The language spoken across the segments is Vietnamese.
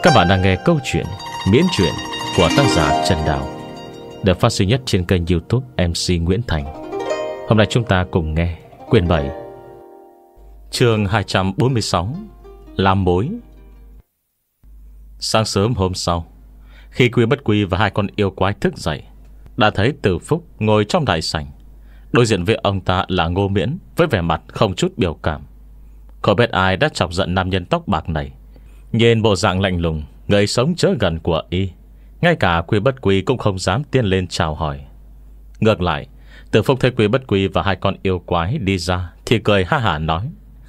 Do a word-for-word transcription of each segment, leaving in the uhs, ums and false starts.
Các bạn đang nghe câu chuyện Miễn truyện của tác giả Trần Đào, được phát sinh nhất trên kênh YouTube em xê Nguyễn Thành. Hôm nay chúng ta cùng nghe quyển bảy, chương hai trăm bốn mươi sáu, Làm mối. Sáng sớm hôm sau, khi Quy Bất Quy và hai con yêu quái thức dậy, đã thấy Từ Phúc ngồi trong đại sảnh. Đối diện với ông ta là Ngô Miễn với vẻ mặt không chút biểu cảm. Không biết ai đã chọc giận nam nhân tóc bạc này. Nhìn bộ dạng lạnh lùng, người sống chớ gần của y, ngay cả Quy Bất Quy cũng không dám tiến lên chào hỏi. Ngược lại, Từ Phúc thấy Quy Bất Quy và hai con yêu quái đi ra thì cười ha hả nói: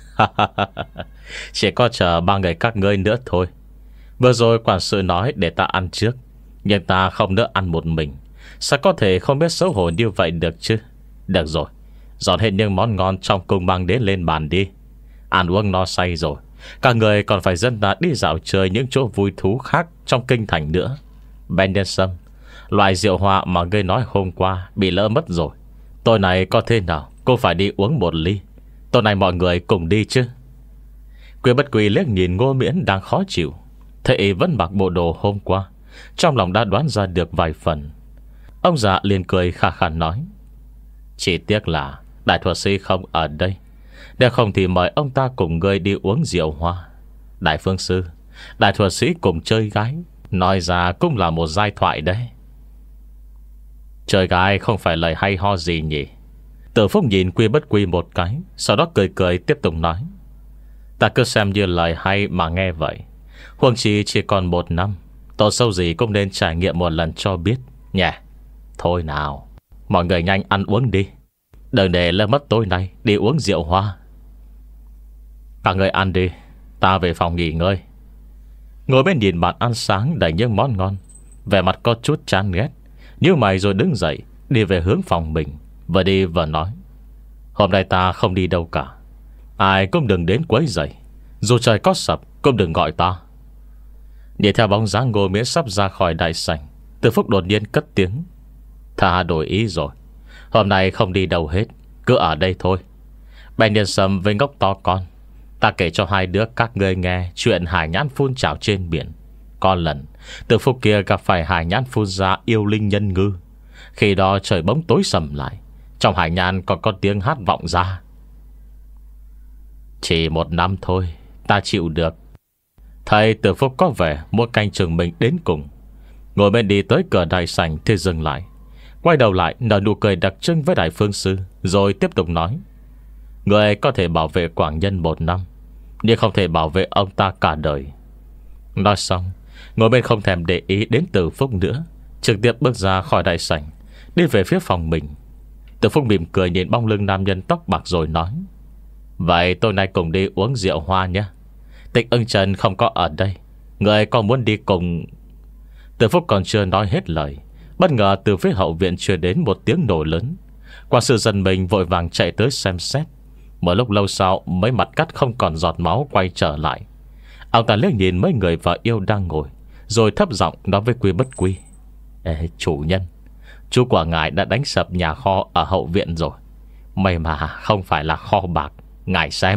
chỉ có chờ ba người các ngươi nữa thôi. Vừa rồi quản sự nói để ta ăn trước, nhưng ta không nỡ ăn một mình. Sao có thể không biết xấu hổ như vậy được chứ? Được rồi, dọn hết những món ngon trong cung mang đến lên bàn đi. Ăn uống no say rồi, các người còn phải dẫn ta đi dạo chơi những chỗ vui thú khác trong kinh thành nữa. Ben Nhân Sâm, loại rượu hoa mà ngươi nói hôm qua bị lỡ mất rồi. Tối nay có thế nào cô phải đi uống một ly. Tối nay mọi người cùng đi chứ? Quy Bất Quy liếc nhìn Ngô Miễn đang khó chịu, thấy y vẫn mặc bộ đồ hôm qua, trong lòng đã đoán ra được vài phần. Ông già liền cười khà khà nói: chỉ tiếc là đại thuật sĩ không ở đây, nếu không thì mời ông ta cùng ngươi đi uống rượu hoa. Đại phương sư, đại thuật sĩ cùng chơi gái, nói ra cũng là một giai thoại đấy. Chơi gái không phải lời hay ho gì nhỉ? Từ Phúc nhìn Quy Bất Quy một cái, sau đó cười cười tiếp tục nói: ta cứ xem như lời hay mà nghe vậy. Huống chi chỉ còn một năm, tội sâu gì cũng nên trải nghiệm một lần cho biết nhỉ. Thôi nào, mọi người nhanh ăn uống đi, đừng để lỡ mất tối nay đi uống rượu hoa. Các người ăn đi, ta về phòng nghỉ ngơi. Ngồi bên nhìn bàn ăn sáng đầy những món ngon, vẻ mặt có chút chán ghét, nhíu mày rồi đứng dậy đi về hướng phòng mình. Vừa đi vừa nói: hôm nay ta không đi đâu cả, ai cũng đừng đến quấy rầy. Dù trời có sập cũng đừng gọi ta. Nhìn theo bóng dáng Ngô Miễn sắp ra khỏi đại sảnh, Từ Phúc đột nhiên cất tiếng: ta đổi ý rồi, hôm nay không đi đâu hết, cứ ở đây thôi. Ben Nhân Sâm với ngốc to con, ta kể cho hai đứa các ngươi nghe chuyện hải nhãn phun trào trên biển. Có lần Từ Phúc kia gặp phải hải nhãn phun ra yêu linh nhân ngư. Khi đó trời bỗng tối sầm lại, trong hải nhãn còn có tiếng hát vọng ra. Chỉ một năm thôi, ta chịu được. Thầy Từ Phúc có vẻ muốn canh chừng mình đến cùng. Ngồi bên đi tới cửa đại sảnh thì dừng lại, quay đầu lại nở nụ cười đặc trưng với đại phương sư, rồi tiếp tục nói: người có thể bảo vệ Quảng Nhân một năm, nhưng không thể bảo vệ ông ta cả đời. Nói xong, ngồi bên không thèm để ý đến Từ Phúc nữa, trực tiếp bước ra khỏi đại sảnh, đi về phía phòng mình. Từ Phúc mỉm cười nhìn bóng lưng nam nhân tóc bạc rồi nói: vậy tối nay cùng đi uống rượu hoa nhé. Tịch Ưng Trần không có ở đây, người có muốn đi cùng? Từ Phúc còn chưa nói hết lời, bất ngờ từ phía hậu viện truyền đến một tiếng nổ lớn. Quản sự giật mình vội vàng chạy tới xem xét. Một lúc lâu sau, mấy mặt cắt không còn giọt máu quay trở lại. Ông ta liếc nhìn mấy người vợ yêu đang ngồi, rồi thấp giọng nói với Quy Bất Quy: ê, chủ nhân, chú của ngài đã đánh sập nhà kho ở hậu viện rồi. May mà không phải là kho bạc, ngài xem.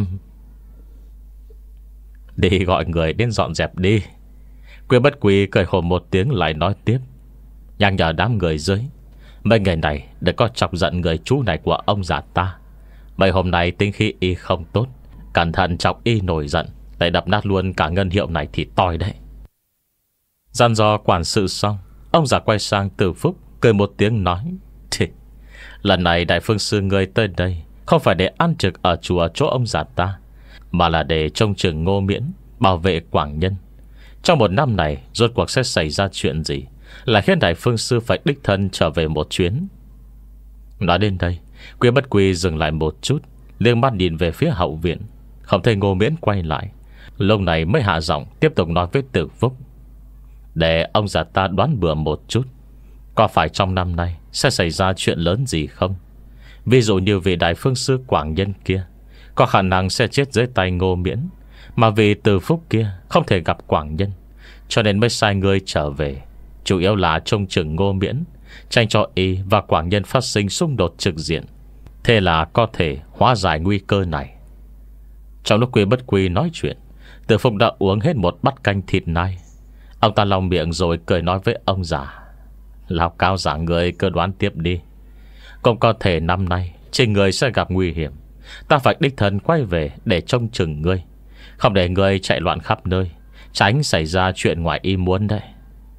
Đi gọi người đến dọn dẹp đi. Quy Bất Quy cười khổ một tiếng lại nói tiếp: nhắc nhở đám người dưới, mấy ngày này đừng có chọc giận người chú này của ông già ta. Mấy hôm nay tính khí y không tốt, cẩn thận chọc y nổi giận, lại đập nát luôn cả ngân hiệu này thì toi đấy. Dặn dò quản sự xong, ông già quay sang Từ Phúc, cười một tiếng nói: thì, lần này đại phương sư người tới đây không phải để ăn trực ở chùa chỗ ông già ta, mà là để trông chừng Ngô Miễn, bảo vệ Quảng Nhân. Trong một năm này rốt cuộc sẽ xảy ra chuyện gì là khiến đại phương sư phải đích thân trở về một chuyến. Nói đến đây, Quy Bất Quy dừng lại một chút, liếc mắt nhìn về phía hậu viện, không thấy Ngô Miễn quay lại. Lúc này mới hạ giọng tiếp tục nói với Từ Phúc: để ông già ta đoán bừa một chút, có phải trong năm nay sẽ xảy ra chuyện lớn gì không? Ví dụ như vị đại phương sư Quảng Nhân kia có khả năng sẽ chết dưới tay Ngô Miễn, mà vì Từ Phúc kia không thể gặp Quảng Nhân, cho nên mới sai người trở về, chủ yếu là trông chừng Ngô Miễn, tránh cho y và Quảng Nhân phát sinh xung đột trực diện. Thế là có thể hóa giải nguy cơ này. Trong lúc Quy Bất Quy nói chuyện, Từ Phúc đã uống hết một bát canh thịt nai. Ông ta lòng miệng rồi cười nói với ông già: Lão Cao giả người cứ đoán tiếp đi. Cũng có thể năm nay trên người sẽ gặp nguy hiểm. Ta phải đích thân quay về để trông chừng ngươi, không để ngươi chạy loạn khắp nơi, tránh xảy ra chuyện ngoài ý muốn đấy.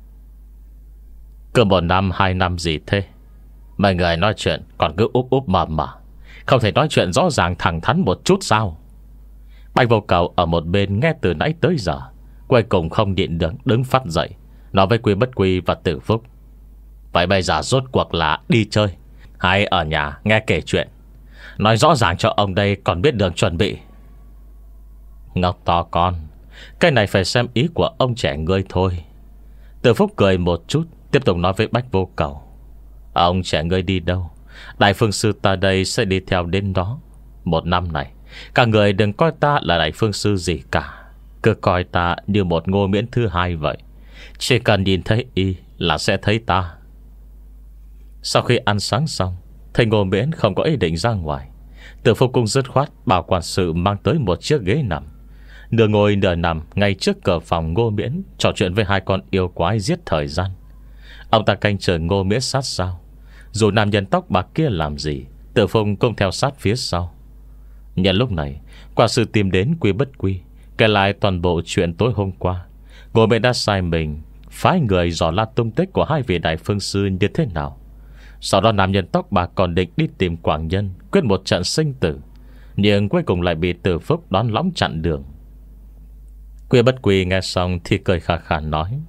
Cứ một năm hai năm gì thế? Mấy người nói chuyện còn cứ úp úp mờ mờ, không thể nói chuyện rõ ràng thẳng thắn một chút sao? Bạch Vô Cầu ở một bên nghe từ nãy tới giờ, cuối cùng không nhịn được đứng phát dậy, nói với Quy Bất Quy và Tử Phúc: Vậy bây giờ rốt cuộc là đi chơi hay ở nhà nghe kể chuyện? Nói rõ ràng cho ông đây còn biết đường chuẩn bị. Ngọc to con, cái này phải xem ý của ông trẻ ngươi thôi. Tử Phúc cười một chút, tiếp tục nói với Bạch Vô Cầu: Ông trẻ ngươi đi đâu, Đại Phương Sư ta đây sẽ đi theo đến đó. Một năm này cả người đừng coi ta là Đại Phương Sư gì cả, cứ coi ta như một Ngô Miễn thứ hai vậy. Chỉ cần nhìn thấy y là sẽ thấy ta. Sau khi ăn sáng xong, thấy Ngô Miễn không có ý định ra ngoài, Tử Phúc cũng dứt khoát bảo quản sự mang tới một chiếc ghế nằm, nửa ngồi nửa nằm ngay trước cửa phòng Ngô Miễn, trò chuyện với hai con yêu quái giết thời gian. Ông ta canh chờ Ngô Miễn sát sao. Dù nam nhân tóc bạc kia làm gì, Tử Phúc cũng theo sát phía sau. Nhân lúc này, quả sự tìm đến Quy Bất Quy, kể lại toàn bộ chuyện tối hôm qua. Ngô Miễn đã sai mình phái người dò la tung tích của hai vị Đại Phương Sư như thế nào. Sau đó nam nhân tóc bạc còn định đi tìm Quảng Nhân quyết một trận sinh tử, nhưng cuối cùng lại bị Tử Phúc đón lõng chặn đường. Quy Bất Quy nghe xong thì cười khà khà nói: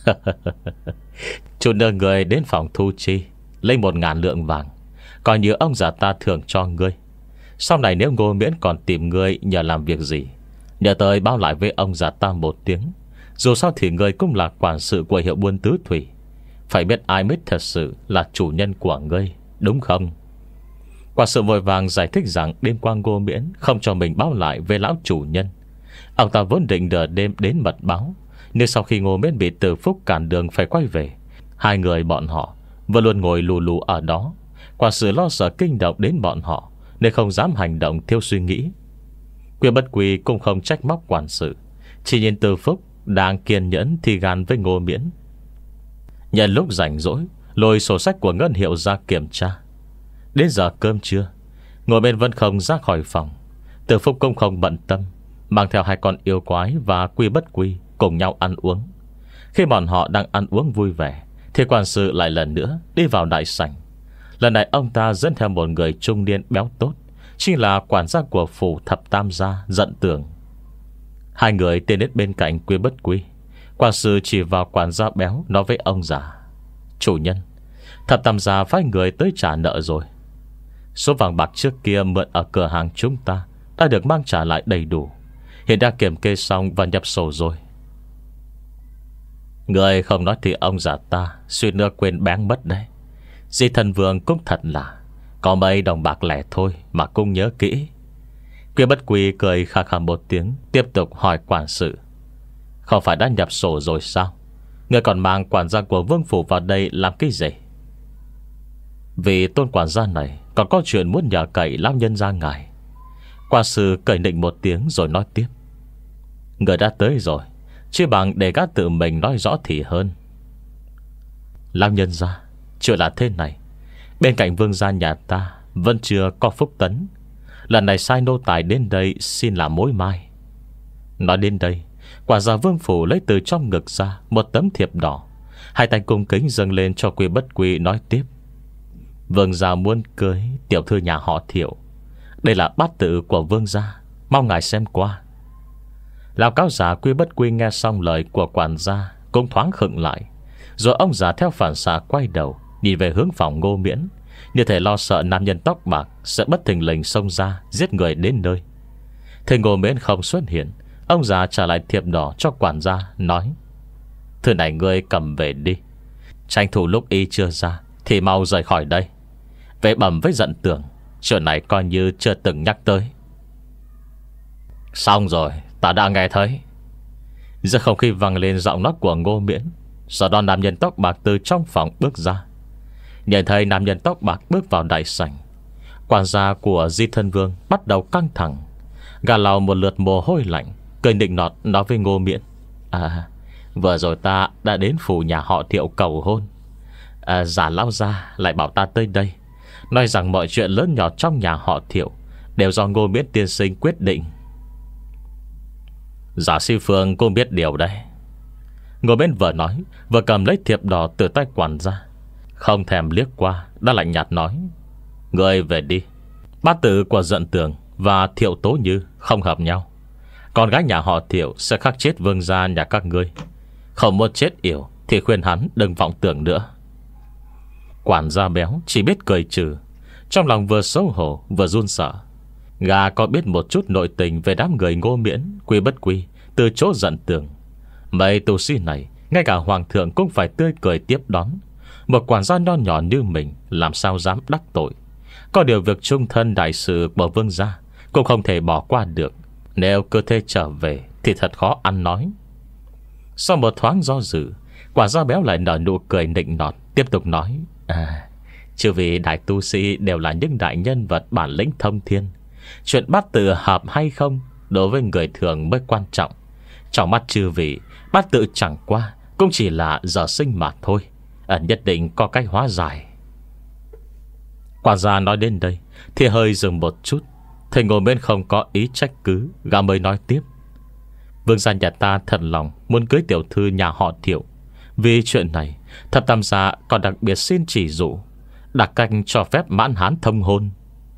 Chủ nợ người đến phòng thu chi, lấy một ngàn lượng vàng, coi như ông già ta thưởng cho ngươi. Sau này nếu Ngô Miễn còn tìm ngươi nhờ làm việc gì, nhờ tới báo lại với ông già ta một tiếng. Dù sao thì ngươi cũng là quản sự của hiệu buôn tứ thủy, phải biết ai mới thật sự là chủ nhân của ngươi, đúng không? Quản sự vội vàng giải thích rằng đêm qua Ngô Miễn không cho mình báo lại với lão chủ nhân. Ông ta vốn định đợi đêm đến mật báo, nhưng sau khi Ngô Miễn bị Tử Phúc cản đường phải quay về, hai người bọn họ vẫn luôn ngồi lù lù ở đó. Quản sự lo sợ kinh động đến bọn họ nên không dám hành động theo suy nghĩ. Quy Bất Quy cũng không trách móc quản sự, chỉ nhìn Tử Phúc đang kiên nhẫn thì gan với Ngô Miễn. Nhận lúc rảnh rỗi, lôi sổ sách của ngân hiệu ra kiểm tra. Đến giờ cơm trưa, ngồi bên vẫn không ra khỏi phòng. Tử Phúc cũng không bận tâm, mang theo hai con yêu quái và Quy Bất Quy cùng nhau ăn uống. Khi bọn họ đang ăn uống vui vẻ, thì quản sự lại lần nữa đi vào đại sảnh. Lần này ông ta dẫn theo một người trung niên béo tốt, chính là quản gia của phủ Thập Tam gia Dận Tường. Hai người tiến đến bên cạnh Quy Bất Quy. Quản sự chỉ vào quản gia béo, nói với ông già: Chủ nhân, Thập Tam gia phái người tới trả nợ rồi. Số vàng bạc trước kia mượn ở cửa hàng chúng ta đã được mang trả lại đầy đủ, hiện đã kiểm kê xong và nhập sổ rồi. Người không nói thì ông già ta suýt nữa quên bén mất đấy. Di Thần Vương cũng thật là có mấy đồng bạc lẻ thôi mà cũng nhớ kỹ. Quy Bất Quy cười khà khà một tiếng, tiếp tục hỏi quản sự: Không phải đã nhập sổ rồi sao? Người còn mang quản gia của vương phủ vào đây làm cái gì? Vì tôn quản gia này còn có chuyện muốn nhờ cậy lão nhân ra ngài. Quản sự cười nịnh một tiếng rồi nói tiếp: Người đã tới rồi, chứ bằng để gã tự mình nói rõ thì hơn. Lão nhân gia, chuyện là thế này. Bên cạnh vương gia nhà ta vẫn chưa có phúc tấn. Lần này sai nô tài đến đây xin làm mối mai. Nói đến đây, quả gia vương phủ lấy từ trong ngực ra một tấm thiệp đỏ, hai tay cung kính dâng lên cho Quy Bất Quy, nói tiếp: Vương gia muốn cưới tiểu thư nhà họ Thiệu. Đây là bát tự của vương gia, mong ngài xem qua. Lão cáo giả Quy Bất Quy nghe xong lời của quản gia cũng thoáng khựng lại. Rồi ông già theo phản xạ quay đầu nhìn về hướng phòng Ngô Miễn, như thể lo sợ nam nhân tóc bạc sẽ bất thình lình xông ra giết người đến nơi. Thấy Ngô Miễn không xuất hiện, ông già trả lại thiệp đỏ cho quản gia, nói: Thứ này ngươi cầm về đi, tranh thủ lúc y chưa ra thì mau rời khỏi đây. Về bẩm với Dận Tường, chuyện này coi như chưa từng nhắc tới. Xong rồi, ta đã nghe thấy. Giữa không khí vang lên giọng nói của Ngô Miễn. Sau đó nam nhân tóc bạc từ trong phòng bước ra. Nhìn thấy nam nhân tóc bạc bước vào đại sảnh, quản gia của Di Thân Vương bắt đầu căng thẳng, gà lau một lượt mồ hôi lạnh, cười nịnh nọt nói với Ngô Miễn: À, Vừa rồi ta đã đến phủ nhà họ Thiệu cầu hôn. à, Giả lão gia lại bảo ta tới đây, nói rằng mọi chuyện lớn nhỏ trong nhà họ Thiệu đều do Ngô Miễn tiên sinh quyết định. Giả Sĩ Phương cũng biết điều đấy. Ngô Miễn vừa nói vừa cầm lấy thiệp đỏ từ tay quản gia, không thèm liếc qua, đã lạnh nhạt nói: Người về đi. Bát tự của Dận Tường và Thiệu Tố Như không hợp nhau. Con gái nhà họ Thiệu sẽ khắc chết vương gia nhà các ngươi. Không muốn chết yểu thì khuyên hắn đừng vọng tưởng nữa. Quản gia béo chỉ biết cười trừ, trong lòng vừa xấu hổ vừa run sợ. Gà có biết một chút nội tình về đám người Ngô Miễn quy bất quy từ chỗ Dận Tường. Mấy tu sĩ này ngay cả hoàng thượng cũng phải tươi cười tiếp đón. Một quản gia nho nhỏ như mình làm sao dám đắc tội. Có điều việc trung thân đại sự của vương gia cũng không thể bỏ qua được. Nếu cơ thể trở về thì thật khó ăn nói. Sau một thoáng do dự, quản gia béo lại nở nụ cười nịnh nọt, tiếp tục nói: À, chứ vì đại tu sĩ đều là những đại nhân vật bản lĩnh thông thiên. Chuyện bát tự hợp hay không đối với người thường mới quan trọng. Trong mắt chư vị, bát tự chẳng qua cũng chỉ là giờ sinh mà thôi. à, Nhất định có cách hóa giải. Quản gia nói đến đây thì hơi dừng một chút. Thầy Ngô Miễn không có ý trách cứ, gã mới nói tiếp: Vương gia nhà ta thật lòng muốn cưới tiểu thư nhà họ Thiệu. Vì chuyện này, Thập Tam gia còn đặc biệt xin chỉ dụ đặc cách cho phép mãn hán thông hôn.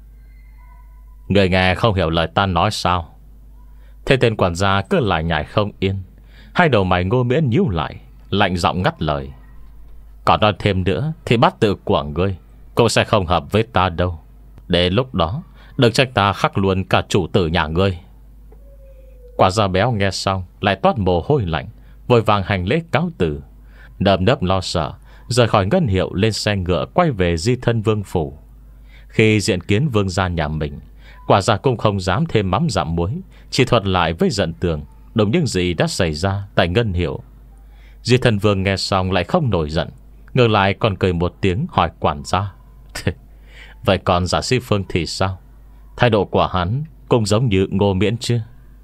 Người nghe không hiểu lời ta nói sao? Thế tên quản gia cứ lại nhảy không yên. Hai đầu mày Ngô Miễn nhíu lại, lạnh giọng ngắt lời: Còn nói thêm nữa thì bát tự của ngươi cũng sẽ không hợp với ta đâu. Để lúc đó đừng trách ta khắc luôn cả chủ tử nhà ngươi. Quản gia béo nghe xong lại toát mồ hôi lạnh, vội vàng hành lễ cáo từ, nơm nớp lo sợ rời khỏi ngân hiệu, lên xe ngựa quay về Di Thân Vương phủ. Khi diện kiến vương gia nhà mình, quả gia cũng không dám thêm mắm dặm muối, chỉ thuật lại với Dận Tường đúng những gì đã xảy ra tại ngân hiệu. Di Thân Vương nghe xong lại không nổi giận, ngược lại còn cười một tiếng, hỏi quản gia: Vậy còn Giả Sĩ Phương thì sao? Thái độ của hắn cũng giống như Ngô Miễn chứ?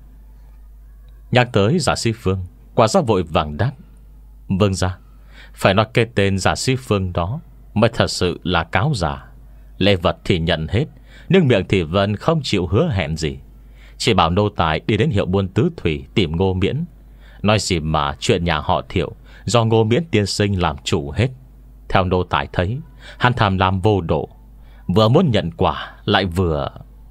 Nhắc tới Giả Sĩ Phương, quản gia vội vàng đáp: Vương gia, phải nói cái tên Giả Sĩ Phương đó mới thật sự là cáo giả. Lễ vật thì nhận hết, nhưng miệng thì vẫn không chịu hứa hẹn gì. Chỉ bảo nô tài đi đến hiệu buôn Tứ Thủy tìm Ngô Miễn. Nói gì mà chuyện nhà họ Thiệu do Ngô Miễn tiên sinh làm chủ hết. Theo nô tài thấy, hắn tham lam vô độ, vừa muốn nhận quả lại vừa...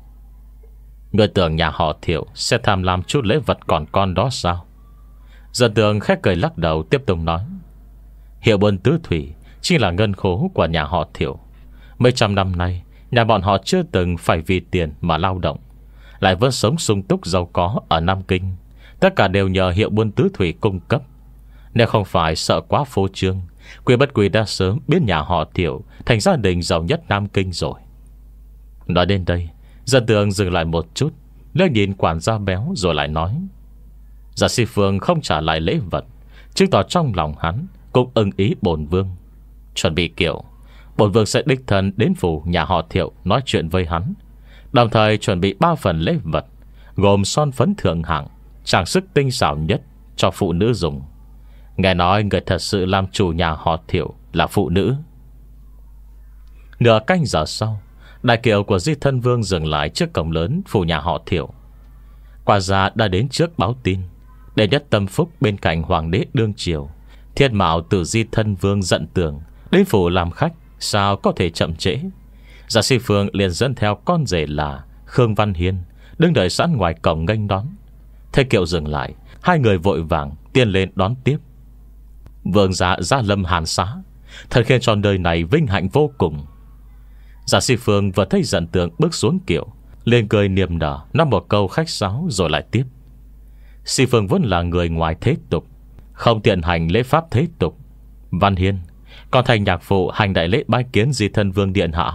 Người tưởng nhà họ Thiệu sẽ tham lam chút lễ vật còn con đó sao? Dận Tường khẽ cười lắc đầu, tiếp tục nói: Hiệu buôn Tứ Thủy chính là ngân khố của nhà họ Thiệu. Mấy trăm năm nay, nhà bọn họ chưa từng phải vì tiền mà lao động, lại vẫn sống sung túc giàu có ở Nam Kinh. Tất cả đều nhờ hiệu buôn Tứ Thủy cung cấp. Nếu không phải sợ quá phô trương, Quy bất quy đã sớm biến nhà họ Thiệu thành gia đình giàu nhất Nam Kinh rồi. Nói đến đây, Dận Tường dừng lại một chút, liếc nhìn quản gia béo rồi lại nói: Giả Sĩ Phương không trả lại lễ vật, chứng tỏ trong lòng hắn cũng ưng ý bổn vương. Chuẩn bị kiểu bổn vương sẽ đích thân đến phủ nhà họ Thiệu nói chuyện với hắn, đồng thời chuẩn bị ba phần lễ vật, gồm son phấn thượng hạng, trang sức tinh xảo nhất cho phụ nữ dùng. Nghe nói người thật sự làm chủ nhà họ Thiệu là phụ nữ. Nửa canh giờ sau, đại kiệu của Di Thân Vương dừng lại trước cổng lớn phủ nhà họ Thiệu. Quản gia đã đến trước báo tin: Đệ nhất tâm phúc bên cạnh hoàng đế đương triều, thiên mạo từ Di Thân Vương Dận Tường đến phủ làm khách, sao có thể chậm trễ. Giả Sĩ Phương liền dẫn theo con rể là Khương Văn Hiên đứng đợi sẵn ngoài cổng nghênh đón. Thế kiệu dừng lại, hai người vội vàng tiến lên đón tiếp. Vương gia gia lâm hàn xá, thật khiến cho nơi này vinh hạnh vô cùng. Giả Sĩ Phương vừa thấy Dận Tường bước xuống kiệu, lên cười niềm nở, nói một câu khách sáo rồi lại tiếp: Sĩ Phương vốn là người ngoài thế tục, không tiện hành lễ pháp thế tục. Văn Hiên còn thành nhạc phụ hành đại lễ bái kiến Di Thân Vương điện hạ.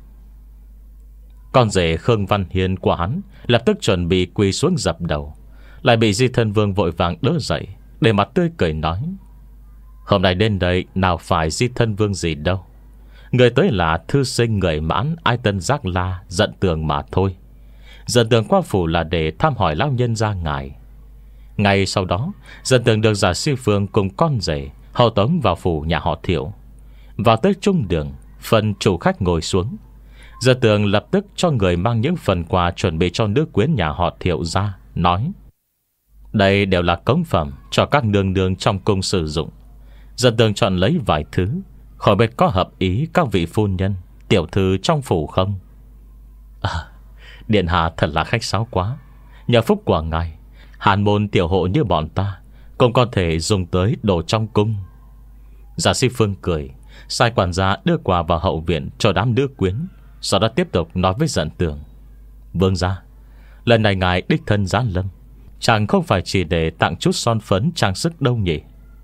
Con rể Khương Văn Hiên của hắn lập tức chuẩn bị quỳ xuống dập đầu, lại bị Di Thân Vương vội vàng đỡ dậy, để mặt tươi cười nói: Hôm nay đến đây nào phải Di Thân Vương gì đâu, người tới là thư sinh người Mãn Ai Tân Giác La Dận Tường mà thôi. Dận Tường qua phủ là để thăm hỏi lão nhân gia ngài. Ngay sau đó, Dân Tường được Giả Sư Phương cùng con rể hầu tống vào phủ nhà họ Thiệu. Vào tới trung đường, phần chủ khách ngồi xuống, Dân Tường lập tức cho người mang những phần quà chuẩn bị cho nữ quyến nhà họ Thiệu ra, nói: đây đều là cống phẩm cho các nương nương trong cung sử dụng. Dân Tường chọn lấy vài thứ, khỏi biết có hợp ý các vị phu nhân, tiểu thư trong phủ không? À, điện hạ thật là khách sáo quá. Nhờ phúc của ngài, hàn môn tiểu hộ như bọn ta cũng có thể dùng tới đồ trong cung. Giả Sĩ Phương cười, sai quản gia đưa quà vào hậu viện cho đám nữ quyến, sau đó tiếp tục nói với Dân Tường: vương gia, lần này ngài đích thân giáng lâm, chẳng không phải chỉ để tặng chút son phấn trang sức đâu nhỉ?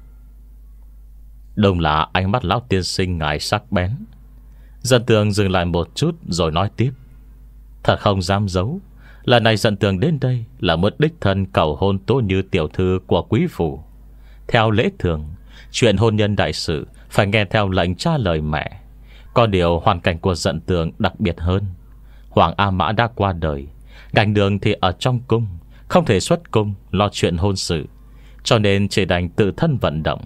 Đông là ánh mắt lão tiên sinh ngài sắc bén. Dân Tường dừng lại một chút rồi nói tiếp: thật không dám giấu, lần này Dân Tường đến đây là muốn đích thân cầu hôn Tố Như tiểu thư của quý phủ. Theo lễ thường, chuyện hôn nhân đại sự phải nghe theo lệnh cha lời mẹ. Có điều hoàn cảnh của Dân Tường đặc biệt hơn. Hoàng A Mã đã qua đời, Cảnh Đường thì ở trong cung, không thể xuất cung lo chuyện hôn sự, cho nên chỉ đành tự thân vận động.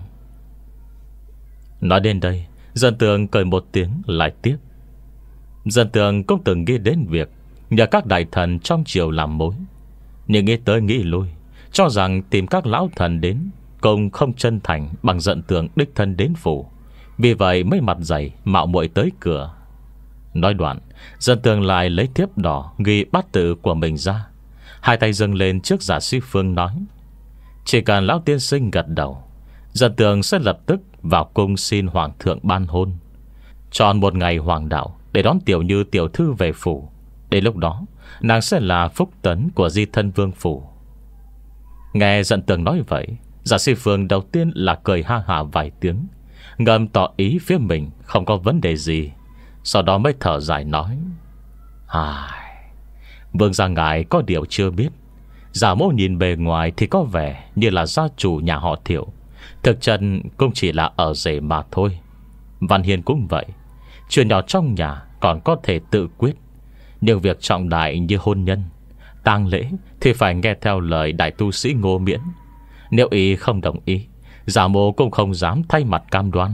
Nói đến đây, Dân Tường cười một tiếng lại tiếp: Dân Tường cũng từng nghĩ đến việc nhờ các đại thần trong triều làm mối, nhưng nghĩ tới nghĩ lui, cho rằng tìm các lão thần đến cũng không chân thành bằng Dân Tường đích thân đến phủ. Vì vậy mới mặt dày mạo muội tới cửa. Nói đoạn, Dân Tường lại lấy thiếp đỏ ghi bát tự của mình ra, hai tay dâng lên trước Giả Sĩ Phương nói: chỉ cần lão tiên sinh gật đầu, Dân Tường sẽ lập tức vào cung xin hoàng thượng ban hôn, chọn một ngày hoàng đạo để đón Tiểu Như tiểu thư về phủ. Đến lúc đó, nàng sẽ là phúc tấn của di thân vương phủ. Nghe Dân Tường nói vậy, Giả Sĩ Phương đầu tiên là cười ha hả vài tiếng, ngầm tỏ ý phía mình không có vấn đề gì. Sau đó mới thở dài nói: ai, vương gia ngài có điều chưa biết, giả mô nhìn bề ngoài thì có vẻ như là gia chủ nhà họ Thiệu, thực chân cũng chỉ là ở rể mà thôi. Văn Hiên cũng vậy, chuyện nhỏ trong nhà còn có thể tự quyết, nhưng việc trọng đại như hôn nhân, tang lễ thì phải nghe theo lời đại tu sĩ Ngô Miễn. Nếu ý không đồng ý, giả mô cũng không dám thay mặt cam đoan.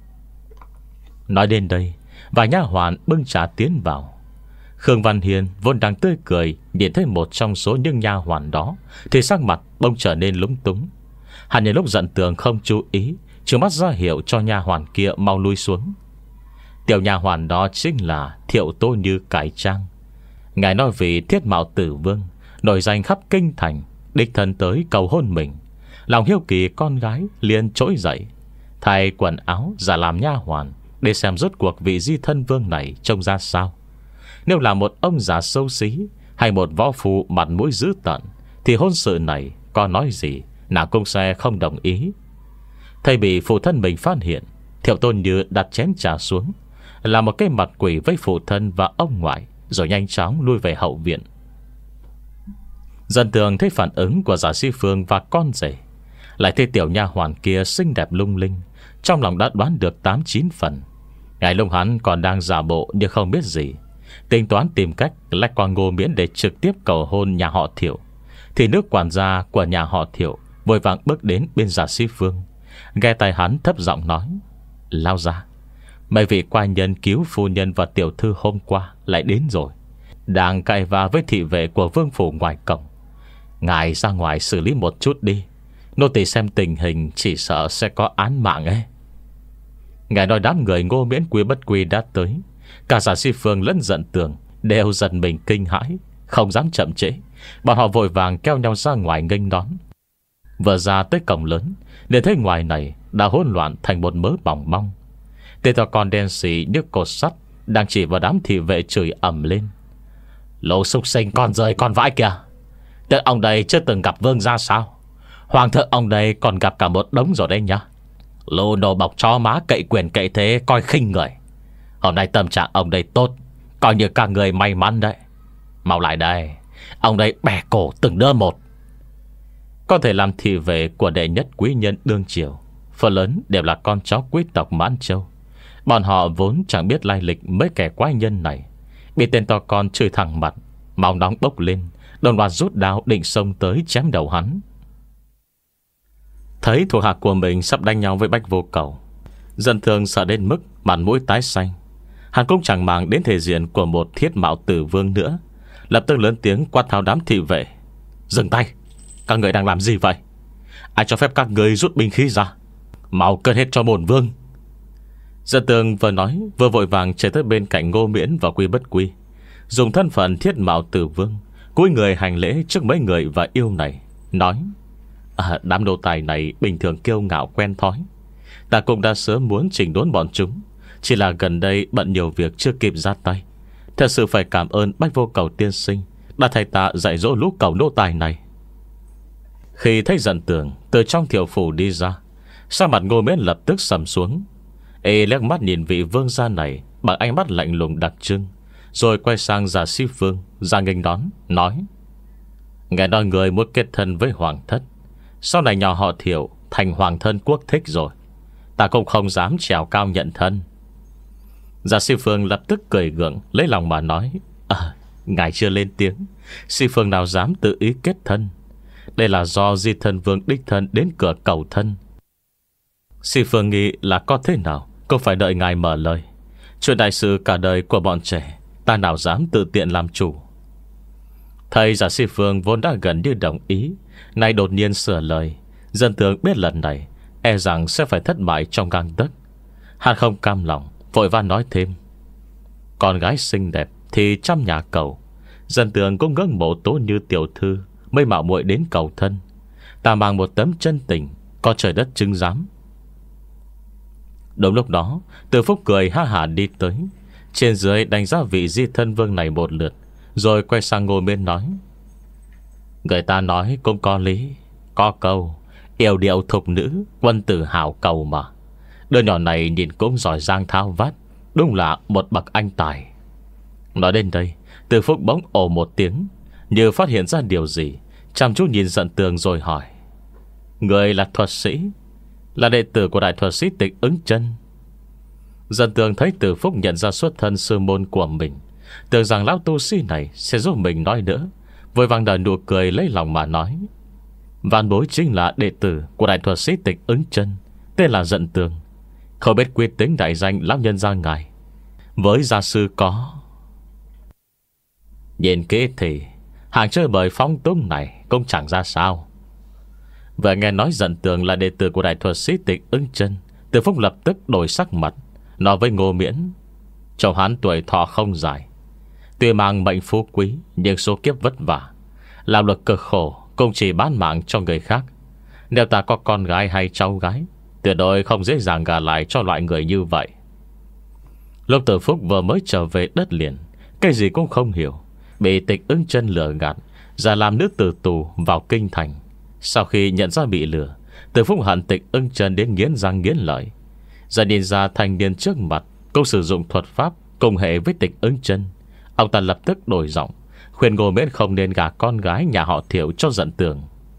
Nói đến đây, vài nha hoàn bưng trà tiến vào. Khương Văn Hiên vốn đang tươi cười, nhìn thấy một trong số những nha hoàn đó thì sắc mặt bỗng trở nên lúng túng. Hắn nhìn lúc Dân Tường không chú ý, trừng mắt ra hiệu cho nha hoàn kia mau lui xuống. Tiểu nha hoàn đó chính là Thiệu Tố Như cải trang. Ngài nói vì thiết mạo tử vương nổi danh khắp kinh thành, đích thân tới cầu hôn mình. Lòng hiếu kỳ con gái liền trỗi dậy, thay quần áo giả làm nha hoàn để xem rốt cuộc vị di thân vương này trông ra sao. Nếu là một ông già xấu xí hay một võ phu mặt mũi dữ tợn thì hôn sự này có nói gì nàng cũng sẽ không đồng ý. Thầy bị phụ thân mình phát hiện, Thiệu Tôn Như đặt chén trà xuống, là một cái mặt quỷ với phụ thân và ông ngoại, rồi nhanh chóng lui về hậu viện. Dân Tường thấy phản ứng của Giả Sĩ Phương và con rể, lại thấy tiểu nha hoàn kia xinh đẹp lung linh, trong lòng đã đoán được tám chín phần. Ngài lúc hắn còn đang giả bộ như không biết gì, tính toán tìm cách lách qua Ngô Miễn để trực tiếp cầu hôn nhà họ Thiệu, thì nước quản gia của nhà họ Thiệu vội vàng bước đến bên Giả Sĩ Phương, nghe tai hắn thấp giọng nói: lao ra, mấy vị quan nhân cứu phu nhân và tiểu thư hôm qua lại đến rồi, đang cãi vã với thị vệ của vương phủ ngoài cổng. Ngài ra ngoài xử lý một chút đi, nô tỳ xem tình hình chỉ sợ sẽ có án mạng ấy. Ngài nói đám người Ngô Miễn quý bất quý đã tới, cả Giả Sĩ Phương lẫn Dân Tường đều giật mình kinh hãi, không dám chậm trễ. Bọn họ vội vàng kéo nhau ra ngoài nghênh đón. Vừa ra tới cổng lớn, để thấy ngoài này đã hỗn loạn thành một mớ bòng bong. Tên to con đen xì như cột sắt đang chỉ vào đám thị vệ chửi ầm lên: lũ súc sinh con rơi con vãi kìa, tức ông đây chưa từng gặp vương gia sao? Hoàng thượng ông đây còn gặp cả một đống rồi đấy nhá. Lô nô bọc chó má cậy quyền cậy thế, coi khinh người. Hôm nay tâm trạng ông đây tốt, coi như cả người may mắn đấy. Mau lại đây, ông đây bẻ cổ từng đứa một. Có thể làm thị vệ của đệ nhất quý nhân đương triều, phần lớn đều là con cháu quý tộc Mãn Châu. Bọn họ vốn chẳng biết lai lịch mấy kẻ quái nhân này, bị tên to con chửi thẳng mặt, máu nóng bốc lên, đồng loạt rút đao định xông tới chém đầu hắn. Thấy thuộc hạ của mình sắp đánh nhau với Bách Vô Cầu, Dân Thường sợ đến mức mặt mũi tái xanh. Hắn cũng chẳng màng đến thể diện của một Thiết Mạo Tử Vương nữa, lập tức lớn tiếng quát tháo đám thị vệ: dừng tay! Các người đang làm gì vậy? Ai cho phép các người rút binh khí ra? Mau cất hết cho bổn vương! Dân Tường vừa nói vừa vội vàng chạy tới bên cạnh Ngô Miễn và Quy Bất Quy, dùng thân phận Thiết Mạo Tử Vương cúi người hành lễ trước mấy người và yêu này, nói: à, đám nô tài này bình thường kiêu ngạo quen thói, ta cũng đã sớm muốn chỉnh đốn bọn chúng, chỉ là gần đây bận nhiều việc chưa kịp ra tay. Thật sự phải cảm ơn Bách Vô Cầu tiên sinh đã thay ta dạy dỗ lũ cầu nô tài này. Khi thấy Dận Tường từ trong thiệu phủ đi ra, sắc mặt Ngô Miễn lập tức sầm xuống. Y liếc mắt nhìn vị vương gia này bằng ánh mắt lạnh lùng đặc trưng, rồi quay sang Giả Si Phương ra nghênh đón, nói: nghe nói người muốn kết thân với hoàng thất, sau này nhỏ họ Thiệu thành hoàng thân quốc thích rồi, ta cũng không dám trèo cao nhận thân. Giả Si Phương lập tức cười gượng lấy lòng mà nói: à, ngài chưa lên tiếng, Si Phương nào dám tự ý kết thân. Đây là do Di Thân Vương đích thân đến cửa cầu thân. Si Phương nghĩ là có thế nào cũng phải đợi ngài mở lời. Chuyện đại sự cả đời của bọn trẻ, ta nào dám tự tiện làm chủ. Thầy Giả Si Phương vốn đã gần như đồng ý, nay đột nhiên sửa lời. Dân Tường biết lần này e rằng sẽ phải thất bại trong gang tấc. Hắn không cam lòng, vội vã nói thêm: con gái xinh đẹp thì trăm nhà cầu, Dân Tường cũng ngưỡng mộ Tố Như tiểu thư mới mạo muội đến cầu thân. Ta mang một tấm chân tình, có trời đất chứng giám. Đúng lúc đó, Từ Phúc cười ha hả đi tới, trên dưới đánh giá vị Di Thân Vương này một lượt, rồi quay sang Ngô Miễn nói: người ta nói cũng có lý. Có câu yêu điệu thục nữ, quân tử hào cầu mà. Đứa nhỏ này nhìn cũng giỏi giang thao vát, đúng là một bậc anh tài. Nói đến đây, Từ Phúc bỗng ồ một tiếng, như phát hiện ra điều gì, chăm chú nhìn Dận Tường rồi hỏi: người là thuật sĩ, là đệ tử của đại thuật sĩ Tịch Ứng Chân? Dận Tường thấy Từ Phúc nhận ra xuất thân sư môn của mình, tưởng rằng lão tu sĩ này sẽ giúp mình nói đỡ, vội vàng nở nụ cười lấy lòng mà nói: vạn bối chính là đệ tử của đại thuật sĩ Tịch Ứng Chân, tên là Dận Tường. Không biết quy tính đại danh lão nhân gia ngài, với gia sư có. Nhìn kỹ thì hàng chơi bời phóng túng này cũng chẳng ra sao. Vừa nghe nói Dận Tường là đệ tử của đại thuật sĩ Tịch Ứng Chân, Từ Phúc lập tức đổi sắc mặt, nói với Ngô Miễn: chồng hắn tuổi thọ không dài, tuy mang mệnh phú quý, nhưng số kiếp vất vả, làm lực cực khổ, cũng chỉ bán mạng cho người khác. Nếu ta có con gái hay cháu gái, tuyệt đối không dễ dàng gả lại cho loại người như vậy. Lúc Từ Phúc vừa mới trở về đất liền, cái gì cũng không hiểu, bị Tịch Ứng Chân lừa gạt, ra làm nữ tử tù vào kinh thành. Sau khi nhận ra bị lừa, Từ Phúc hận Tịch Ứng Chân đến nghiến răng nghiến lợi. Giờ nhìn ra thanh niên trước mặt cũng sử dụng thuật pháp cùng hệ với Tịch Ứng Chân, ông ta lập tức đổi giọng, khuyên Ngô Miễn không nên gả con gái nhà họ Thiệu cho Dận Tường.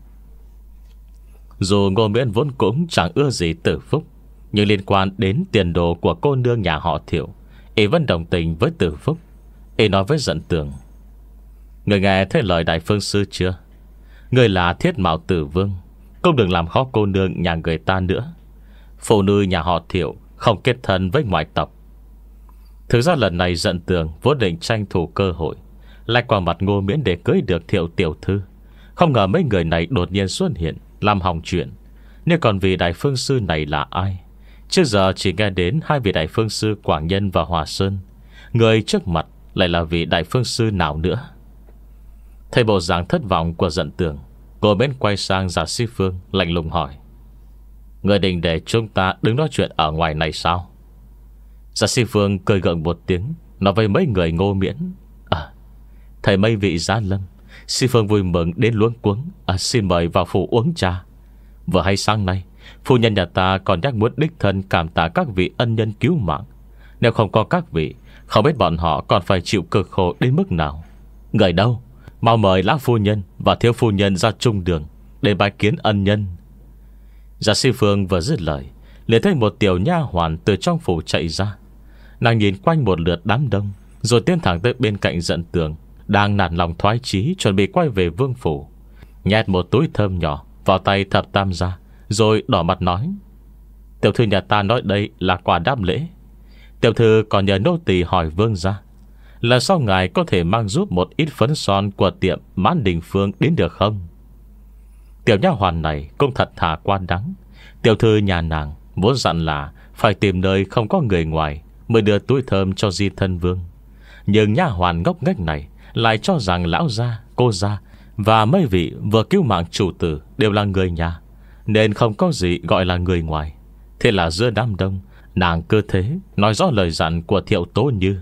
Dù Ngô Miễn vốn cũng chẳng ưa gì Từ Phúc, nhưng liên quan đến tiền đồ của cô nương nhà họ Thiệu, y vẫn đồng tình với Từ Phúc. Y nói với Dận Tường: người nghe thấy lời đại phương sư chưa? Người là Thiết Mạo Tử Vương, cũng đừng làm khó cô nương nhà người ta nữa. Phụ nữ nhà họ Thiệu không kết thân với ngoại tộc. Thực ra lần này Dận Tường vốn định tranh thủ cơ hội lại qua mặt Ngô Miễn để cưới được Thiệu tiểu thư. Không ngờ mấy người này đột nhiên xuất hiện, làm hỏng chuyện. Nếu còn vị đại phương sư này là ai? Trước giờ chỉ nghe đến hai vị đại phương sư Quảng Nhân và Hòa Sơn, người trước mặt lại là vị đại phương sư nào nữa? Thấy bộ dạng thất vọng của Dận Tường, Ngô Miễn quay sang Giả Si Phương lạnh lùng hỏi: người định để chúng ta đứng nói chuyện ở ngoài này sao? Giả Si Phương cười gượng một tiếng, nói với mấy người Ngô Miễn: À, thầy mấy vị giá lâm, Si Phương vui mừng đến luống cuống, à, xin mời vào phủ uống trà. Vừa hay sáng nay phu nhân nhà ta còn nhắc muốn đích thân cảm tạ các vị ân nhân cứu mạng. Nếu không có các vị, không biết bọn họ còn phải chịu cực khổ đến mức nào. Người đâu, mau mời lão phu nhân và thiếu phu nhân ra trung đường để bái kiến ân nhân. Giả Si Phương vừa dứt lời, liền thấy một tiểu nha hoàn từ trong phủ chạy ra. Nàng nhìn quanh một lượt đám đông, rồi tiến thẳng tới bên cạnh Dận Tường, đang nản lòng thoái chí chuẩn bị quay về vương phủ, nhét một túi thơm nhỏ vào tay thập tam gia, rồi đỏ mặt nói: Tiểu thư nhà ta nói đây là quà đáp lễ. Tiểu thư còn nhờ nô tỳ hỏi vương gia là sau ngài có thể mang giúp một ít phấn son của tiệm Mãn Đình Phương đến được không? Tiểu nha hoàn này cũng thật thà quá đáng. Tiểu thư nhà nàng muốn dặn là phải tìm nơi không có người ngoài mới đưa túi thơm cho di thân vương. Nhưng nha hoàn ngốc nghếch này lại cho rằng lão gia, cô gia và mấy vị vừa cứu mạng chủ tử đều là người nhà, nên không có gì gọi là người ngoài. Thế là giữa đám đông, nàng cứ thế nói rõ lời dặn của Thiệu Tố Như: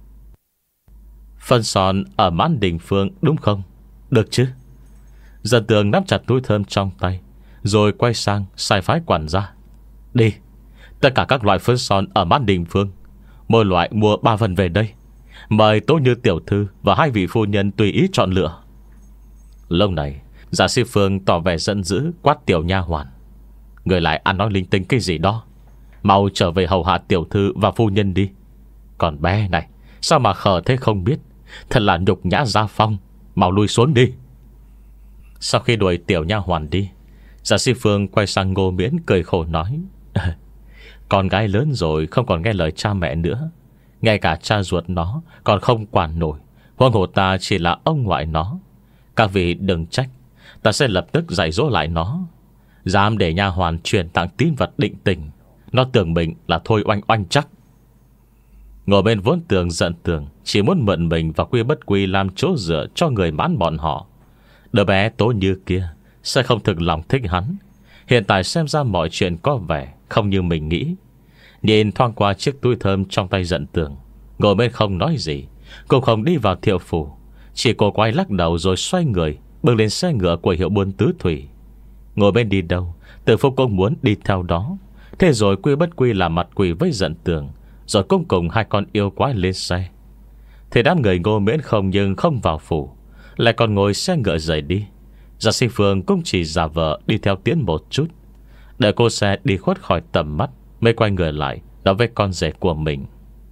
Phân son ở Mãn Đình Phương đúng không? Được chứ? Dân Tường nắm chặt túi thơm trong tay, rồi quay sang sai phái quản gia: Đi, tất cả các loại phấn son ở Mãn Đình Phương, mỗi loại mua ba phần về đây. Mời Tố Như tiểu thư và hai vị phu nhân tùy ý chọn lựa. Lúc này Giả Sĩ Phương tỏ vẻ giận dữ, quát tiểu nha hoàn: Người lại ăn nói linh tinh cái gì đó, mau trở về hầu hạ tiểu thư và phu nhân đi. Còn bé này sao mà khờ thế không biết, thật là nhục nhã gia phong. Mau lui xuống đi. Sau khi đuổi tiểu nha hoàn đi, Giả Sĩ Phương quay sang Ngô Miễn cười khổ nói: Con gái lớn rồi, không còn nghe lời cha mẹ nữa. Ngay cả cha ruột nó còn không quản nổi, huống hồ ta chỉ là ông ngoại nó. Các vị đừng trách, ta sẽ lập tức dạy dỗ lại nó. Dám để nha hoàn truyền tặng tín vật định tình, nó tưởng mình là thôi oanh oanh chắc. Ngồi bên vốn tường giận tường, chỉ muốn mượn mình và Quy Bất Quy làm chỗ dựa cho người Mãn bọn họ. Đứa bé Tố Như kia sẽ không thực lòng thích hắn. Hiện tại xem ra mọi chuyện có vẻ không như mình nghĩ. Nhìn thoáng qua chiếc túi thơm trong tay giận tường, ngồi bên không nói gì, cũng không đi vào Thiệu phủ. Chỉ cô quay lắc đầu rồi xoay người bước lên xe ngựa của hiệu buôn tứ thủy. Ngồi bên đi đâu, Từ Phúc cũng muốn đi theo đó. Thế rồi Quy Bất Quy làm mặt quỷ với giận tường, rồi cũng cùng hai con yêu quái lên xe. Thì đám người Ngô Miễn không nhưng không vào phủ, lại còn ngồi xe ngựa rời đi. Giả Sĩ Phương cũng chỉ giả vờ đi theo tiến một chút, đợi cô xe đi khuất khỏi tầm mắt mới quay người lại nói với con rể của mình: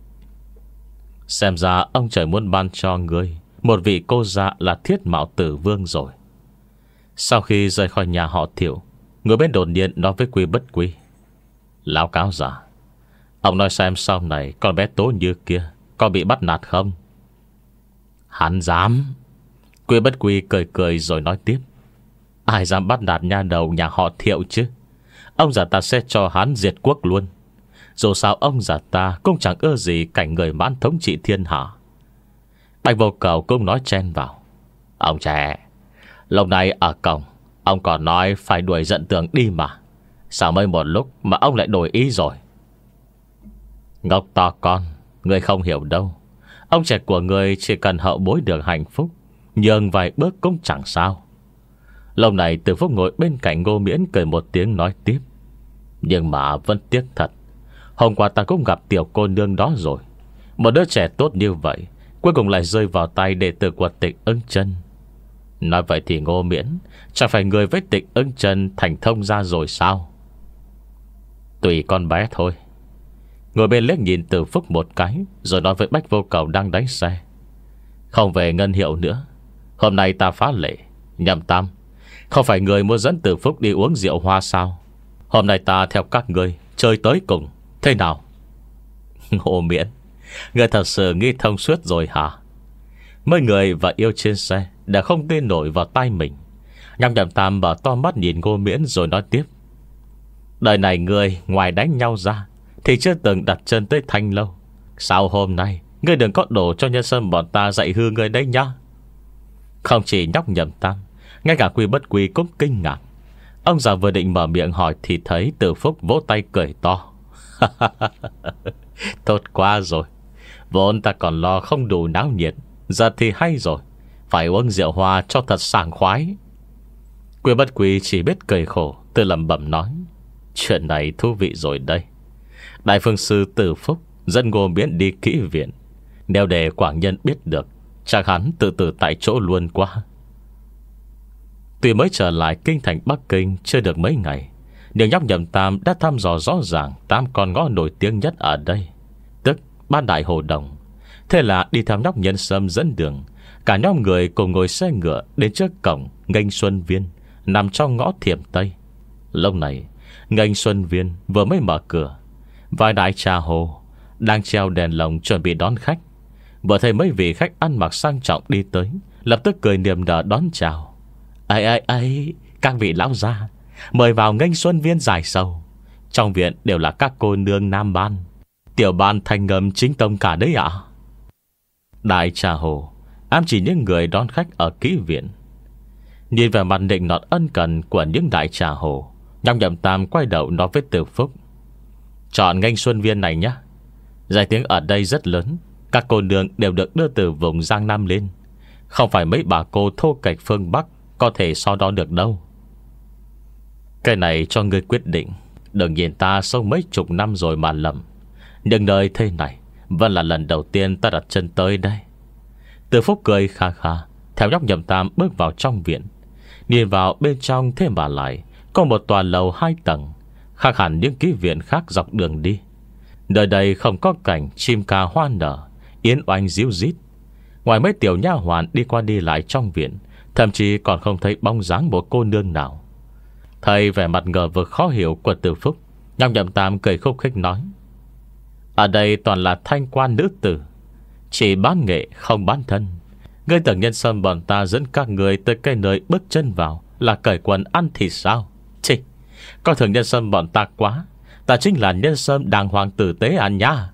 Xem ra ông trời muốn ban cho ngươi một vị cô dạ là Thiết Mạo Tử Vương rồi. Sau khi rời khỏi nhà họ Thiệu, người bên đột nhiên nói với Quy Bất Quy: Lão cáo giả, ông nói xem sau này con bé Tố Như kia có bị bắt nạt không? Hắn dám. Quy Bất Quy cười cười rồi nói tiếp: Ai dám bắt nạt nha đầu nhà họ Thiệu chứ? Ông già ta sẽ cho hắn diệt quốc luôn. Dù sao ông già ta cũng chẳng ưa gì cảnh người Mãn thống trị thiên hạ. Bạch Vô Cầu cũng nói chen vào: Ông trẻ, lúc này ở cổng ông còn nói phải đuổi giận tường đi mà, sao mới một lúc mà ông lại đổi ý rồi? Ngốc to con, người không hiểu đâu. Ông trẻ của người chỉ cần hậu bối được hạnh phúc, nhường vài bước cũng chẳng sao. Lúc này Từ Phúc ngồi bên cạnh Ngô Miễn cười một tiếng nói tiếp: Nhưng mà vẫn tiếc thật, hôm qua ta cũng gặp tiểu cô nương đó rồi. Một đứa trẻ tốt như vậy cuối cùng lại rơi vào tay đệ tử của Tịch Ưng Chân. Nói vậy thì Ngô Miễn chẳng phải người với Tịch Ưng Chân thành thông ra rồi sao? Tùy con bé thôi. Ngồi bên liếc nhìn Từ Phúc một cái, rồi nói với Bách Vô Cầu đang đánh xe: Không về ngân hiệu nữa, hôm nay ta phá lệ. Nhậm Tam, không phải người muốn dẫn Từ Phúc đi uống rượu hoa sao? Hôm nay ta theo các ngươi chơi tới cùng, thế nào? Ngô Miễn, người thật sự nghĩ thông suốt rồi hả? Mấy người và yêu trên xe đã không tin nổi vào tai mình. Nhậm Nhậm Tam mở to mắt nhìn Ngô Miễn rồi nói tiếp: Đời này người ngoài đánh nhau ra thì chưa từng đặt chân tới Thanh Lâu. Sao hôm nay ngươi đừng có đổ cho nhân sâm bọn ta dạy hư ngươi đấy nhá. Không chỉ nhóc Nhậm Tam, ngay cả Quy Bất Quy cũng kinh ngạc. Ông già vừa định mở miệng hỏi thì thấy Từ Phúc vỗ tay cười to: Tốt quá rồi. Vốn ta còn lo không đủ náo nhiệt, giờ thì hay rồi. Phải uống rượu hoa cho thật sảng khoái. Quy Bất Quy chỉ biết cười khổ, tự lẩm bẩm nói: Chuyện này thú vị rồi đây. Đại phương sư Từ Phúc dẫn Ngô Miễn đi kỹ viện, nếu để Quảng Nhân biết được, chắc hắn tự tử tại chỗ luôn quá. Tuy mới trở lại kinh thành Bắc Kinh chưa được mấy ngày, nhưng nhóc Nhậm Tam đã thăm dò rõ ràng tám con ngõ nổi tiếng nhất ở đây, tức Ban Đại Hồ Đồng. Thế là đi theo nhóc Nhân Sâm dẫn đường, cả nhóm người cùng ngồi xe ngựa đến trước cổng nghênh Xuân Viên nằm trong ngõ Thiểm Tây. Lúc này Nghênh Xuân Viên vừa mới mở cửa, vài đại trà hồ đang treo đèn lồng chuẩn bị đón khách. Vừa thấy mấy vị khách ăn mặc sang trọng đi tới, lập tức cười niềm nở đón chào. Ấy ấy ấy, các vị lão gia, mời vào Nghênh Xuân Viên giải sầu. Trong viện đều là các cô nương nam ban, tiểu ban thanh ngâm chính tông cả đấy ạ. Đại trà hồ ám chỉ những người đón khách ở kỹ viện. Nhìn vào mặt định nọt ân cần của những đại trà hồ, Nhong Nhậm Tam quay đầu nói với Từ Phúc: chọn Nghênh Xuân Viên này nhé. Giải tiếng ở đây rất lớn, các cô nương đều được đưa từ vùng Giang Nam lên, không phải mấy bà cô thô kệch phương Bắc có thể so đo được đâu. Cái này cho ngươi quyết định. Đừng nhìn ta sống mấy chục năm rồi mà lầm. Nhưng nơi thế này vẫn là lần đầu tiên ta đặt chân tới đây. Từ Phúc cười kha kha, theo Nhóc Nhậm Tam bước vào trong viện. Nhìn vào bên trong thế mà lại có một tòa lầu hai tầng, khác hẳn những ký viện khác dọc đường đi. Nơi đây không có cảnh chim ca hoa nở, yến oanh ríu rít. Ngoài mấy tiểu nha hoàn đi qua đi lại trong viện, thậm chí còn không thấy bóng dáng một cô nương nào. Thấy vẻ mặt ngờ vực khó hiểu của Từ Phúc, Nhóc Nhậm Tam cười khúc khích nói: ở đây toàn là thanh quan nữ tử, chỉ bán nghệ không bán thân. Ngươi tưởng Nhân Sâm bọn ta dẫn các người tới cái nơi bước chân vào là cởi quần ăn thịt sao? Chì, coi thường Nhân Sâm bọn ta quá. Ta chính là Nhân Sâm đàng hoàng tử tế ăn nha.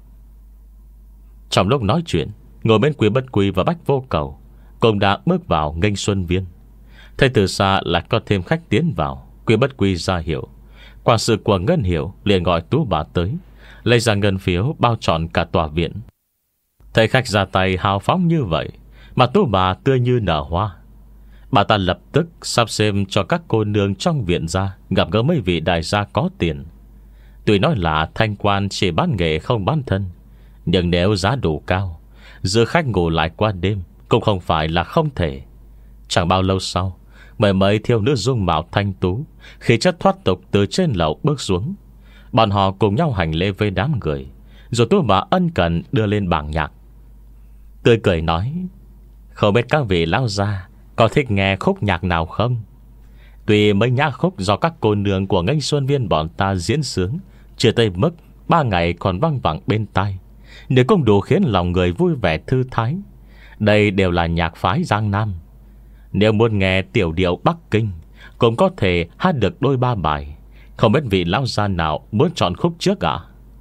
Trong lúc nói chuyện, ngồi bên Quý Bất Quý và Bách Vô Cầu cũng đã bước vào Nghênh Xuân Viên. Thấy từ xa lại có thêm khách tiến vào, Quý Bất Quý ra hiệu. Quản sự của Ngân Hiểu liền gọi Tú bà tới, lấy ra ngân phiếu bao trọn cả tòa viện. Thấy khách ra tay hào phóng như vậy, mà Tú bà tươi như nở hoa. Bà ta lập tức sắp xếp cho các cô nương trong viện ra gặp gỡ mấy vị đại gia có tiền. Tuy nói là thanh quan chỉ bán nghệ không bán thân, nhưng nếu giá đủ cao, giữ khách ngủ lại qua đêm cũng không phải là không thể. Chẳng bao lâu sau, mười mấy thiếu nữ dung mạo thanh tú, khí chất thoát tục từ trên lầu bước xuống. Bọn họ cùng nhau hành lễ với đám người, rồi Tú bà ân cần đưa lên bảng nhạc. Tươi cười nói: không biết các vị lão gia có thích nghe khúc nhạc nào không? Tuy mấy nhạc khúc do các cô nương của Nghênh Xuân Viên bọn ta diễn sướng chưa tới mức ba ngày còn văng vẳng bên tai, nếu cũng đủ khiến lòng người vui vẻ thư thái. Đây đều là nhạc phái Giang Nam. Nếu muốn nghe tiểu điệu Bắc Kinh, cũng có thể hát được đôi ba bài. Không biết vị lão gia nào muốn chọn khúc trước ạ?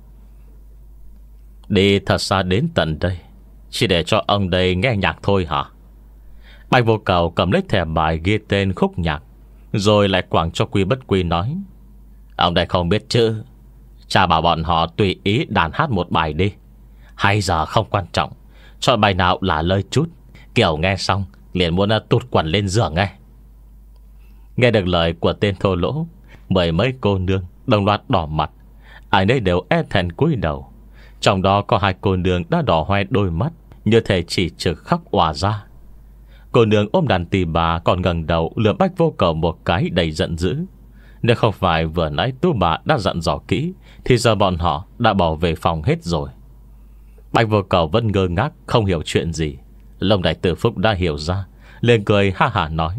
Đi thật xa đến tận đây chỉ để cho ông đây nghe nhạc thôi hả? Bạch Vô Cầu cầm lấy thẻ bài ghi tên khúc nhạc, rồi lại quảng cho Quý Bất Quý nói: ông đây không biết chứ, cha bảo bọn họ tùy ý đàn hát một bài đi. Hay giờ không quan trọng, chọn bài nào là lời chút, kiểu nghe xong liền muốn tụt quần lên giường nghe. Nghe được lời của tên thô lỗ, mười mấy cô nương đồng loạt đỏ mặt, ai nấy đều e thẹn cúi đầu. Trong đó có hai cô nương đã đỏ hoe đôi mắt, như thể chỉ trực khóc òa ra. Cô nương ôm đàn tỳ bà còn ngẩng đầu lườm Bách Vô Cầu một cái đầy giận dữ. Nếu không phải vừa nãy Tú bà đã dặn dò kỹ, thì giờ bọn họ đã bỏ về phòng hết rồi. Bách Vô Cầu vẫn ngơ ngác không hiểu chuyện gì. Lông Đại Tử Phúc đã hiểu ra, lên cười ha hả nói: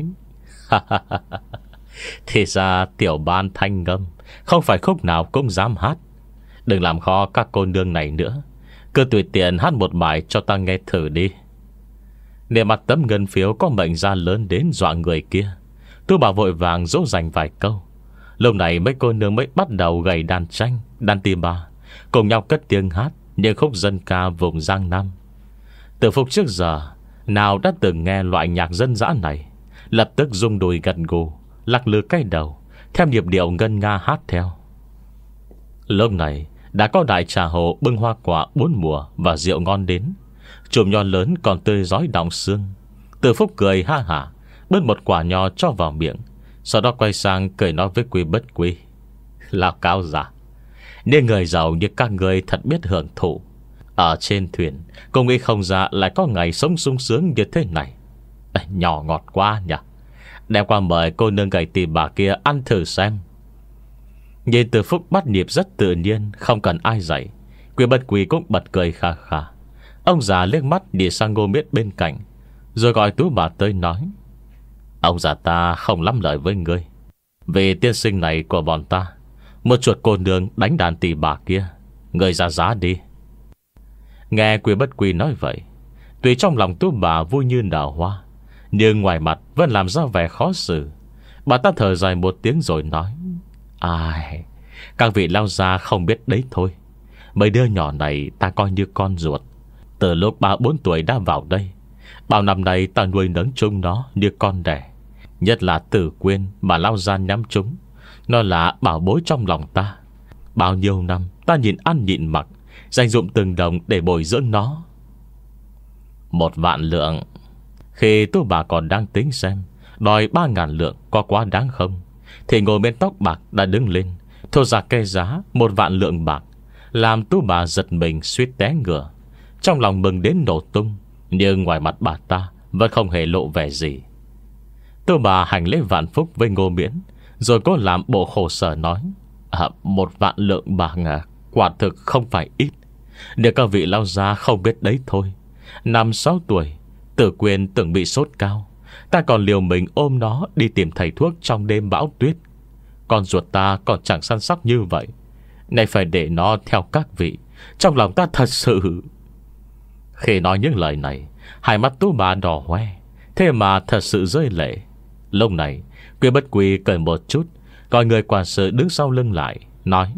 thì ra tiểu ban thanh ngâm không phải khúc nào cũng dám hát. Đừng làm khó các cô nương này nữa, cứ tùy tiện hát một bài cho ta nghe thử đi. Để mặt tấm ngân phiếu có mệnh ra lớn đến dọa người kia, Tú bà vội vàng dỗ dành vài câu. Lúc này mấy cô nương mới bắt đầu gầy đàn tranh, đàn tì bà, cùng nhau cất tiếng hát những khúc dân ca vùng Giang Nam. Từ Phúc trước giờ nào đã từng nghe loại nhạc dân dã này, lập tức rung đùi gật gù, lắc lư cái đầu theo nhịp điệu ngân nga hát theo. Lúc này đã có đại trà hồ bưng hoa quả bốn mùa và rượu ngon đến. Chùm nho lớn còn tươi rói đọng xương. Từ Phúc cười ha hả, bứt một quả nho cho vào miệng, sau đó quay sang cười nói với Quý Bất Quý: lão cáo giả, nên người giàu như các người thật biết hưởng thụ. Ở trên thuyền cũng nghĩ không ra lại có ngày sống sung sướng như thế này. À, nhỏ ngọt quá nhỉ. Đem qua mời cô nương gầy tì bà kia ăn thử xem. Nhìn Từ Phúc bắt nhịp rất tự nhiên, không cần ai dạy, Quý Bất Quý cũng bật cười kha kha. Ông già liếc mắt đi sang Ngô Miết bên cạnh, rồi gọi Tú bà tới nói: ông già ta không lắm lời với ngươi, Vì tiên sinh này của bọn ta, một chuột cô nương đánh đàn tỳ bà kia, người ra giá đi. Nghe Quy Bất Quy nói vậy, tuy trong lòng Tú bà vui như nở hoa, nhưng ngoài mặt vẫn làm ra vẻ khó xử. Bà ta thở dài một tiếng rồi nói: Ai, các vị lao gia không biết đấy thôi. Mấy đứa nhỏ này ta coi như con ruột. Từ lúc ba bốn tuổi đã vào đây, bao năm nay ta nuôi nấng chúng nó như con đẻ. Nhất là Tử Quyên mà lao gia nhắm chúng, nó là bảo bối trong lòng ta. Bao nhiêu năm ta nhìn ăn nhịn mặc, dành dụm từng đồng để bồi dưỡng nó. Một vạn lượng. Khi Tú bà còn đang tính xem đòi ba ngàn lượng có quá đáng không, thì ngồi bên tóc bạc đã đứng lên thô ra cây giá một vạn lượng bạc, làm Tú bà giật mình suýt té ngửa. Trong lòng mừng đến nổ tung, nhưng ngoài mặt bà ta vẫn không hề lộ vẻ gì. Tú bà hành lễ vạn phúc với Ngô Miễn, rồi có làm bộ khổ sở nói: à, Một vạn lượng bạc à, quả thực không phải ít. Nếu các vị lao gia không biết đấy thôi, năm sáu tuổi Tử Quyên từng bị sốt cao, ta còn liều mình ôm nó đi tìm thầy thuốc trong đêm bão tuyết. Con ruột ta còn chẳng săn sóc như vậy, nay phải để nó theo các vị. Trong lòng ta thật sự... Khi nói những lời này, hai mắt Tú bà đỏ hoe, thế mà thật sự rơi lệ. Lúc này Quy Bất Quy cười một chút, coi người quản sự đứng sau lưng lại, nói: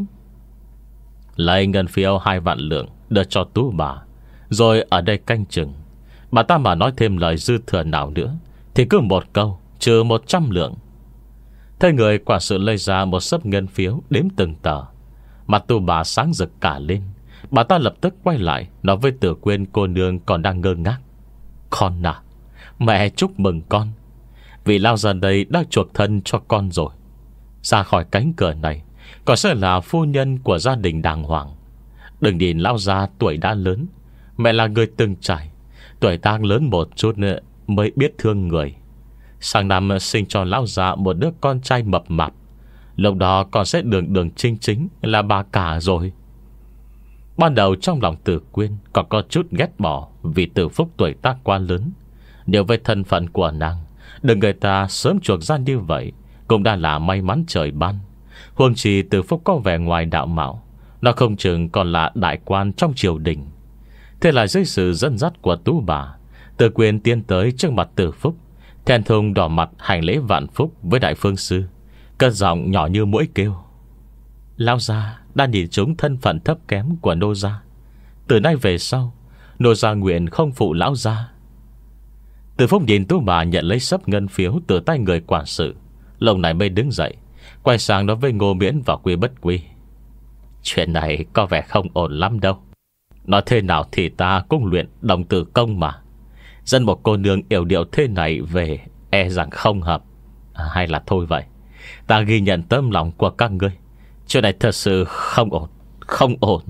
Lấy ngân phiếu hai vạn lượng đưa cho Tú bà, rồi ở đây canh chừng. Bà ta mà nói thêm lời dư thừa nào nữa thì cứ một câu trừ một trăm lượng. Thế người quản sự lấy ra một xấp ngân phiếu đếm từng tờ. Mặt Tú bà sáng rực cả lên. Bà ta lập tức quay lại nói với Tử Quyên cô nương còn đang ngơ ngác: Con à, mẹ chúc mừng con. Vì lao ra đây đã chuộc thân cho con rồi. Ra khỏi cánh cửa này còn sẽ là phu nhân của gia đình đàng hoàng. Đừng nhìn lao ra tuổi đã lớn, mẹ là người từng trải. Tuổi ta lớn một chút nữa mới biết thương người. Sang năm sinh cho lão già một đứa con trai mập mạp, lúc đó con sẽ đường đường chính chính là bà cả rồi. Ban đầu trong lòng Tử Quyên còn có chút ghét bỏ vì Tử Phúc tuổi tác quá lớn. Nếu với thân phận của nàng, đừng người ta sớm chuộc ra như vậy cũng đã là may mắn trời ban. Huống chi Tử Phúc có vẻ ngoài đạo mạo, nó không chừng còn là đại quan trong triều đình. Thế là dưới sự dẫn dắt của Tú bà, Tử Quyên tiến tới trước mặt Tử Phúc, thẹn thùng đỏ mặt hành lễ vạn phúc với đại phương sư, cất giọng nhỏ như mũi kêu: Lão gia đã nhìn chúng thân phận thấp kém của nô gia. Từ nay về sau, nô gia nguyện không phụ lão gia. Tử Phúc nhìn Tú bà nhận lấy xấp ngân phiếu từ tay người quản sự, lúc này mới đứng dậy, quay sang nói với Ngô Miễn và Quy Bất Quy: Chuyện này có vẻ không ổn lắm đâu. Nói thế nào thì ta cũng luyện đồng tử công mà. Dân một cô nương yểu điệu thế này về, e rằng không hợp. à, Hay là thôi vậy, ta ghi nhận tấm lòng của các ngươi. Chuyện này thật sự không ổn, không ổn.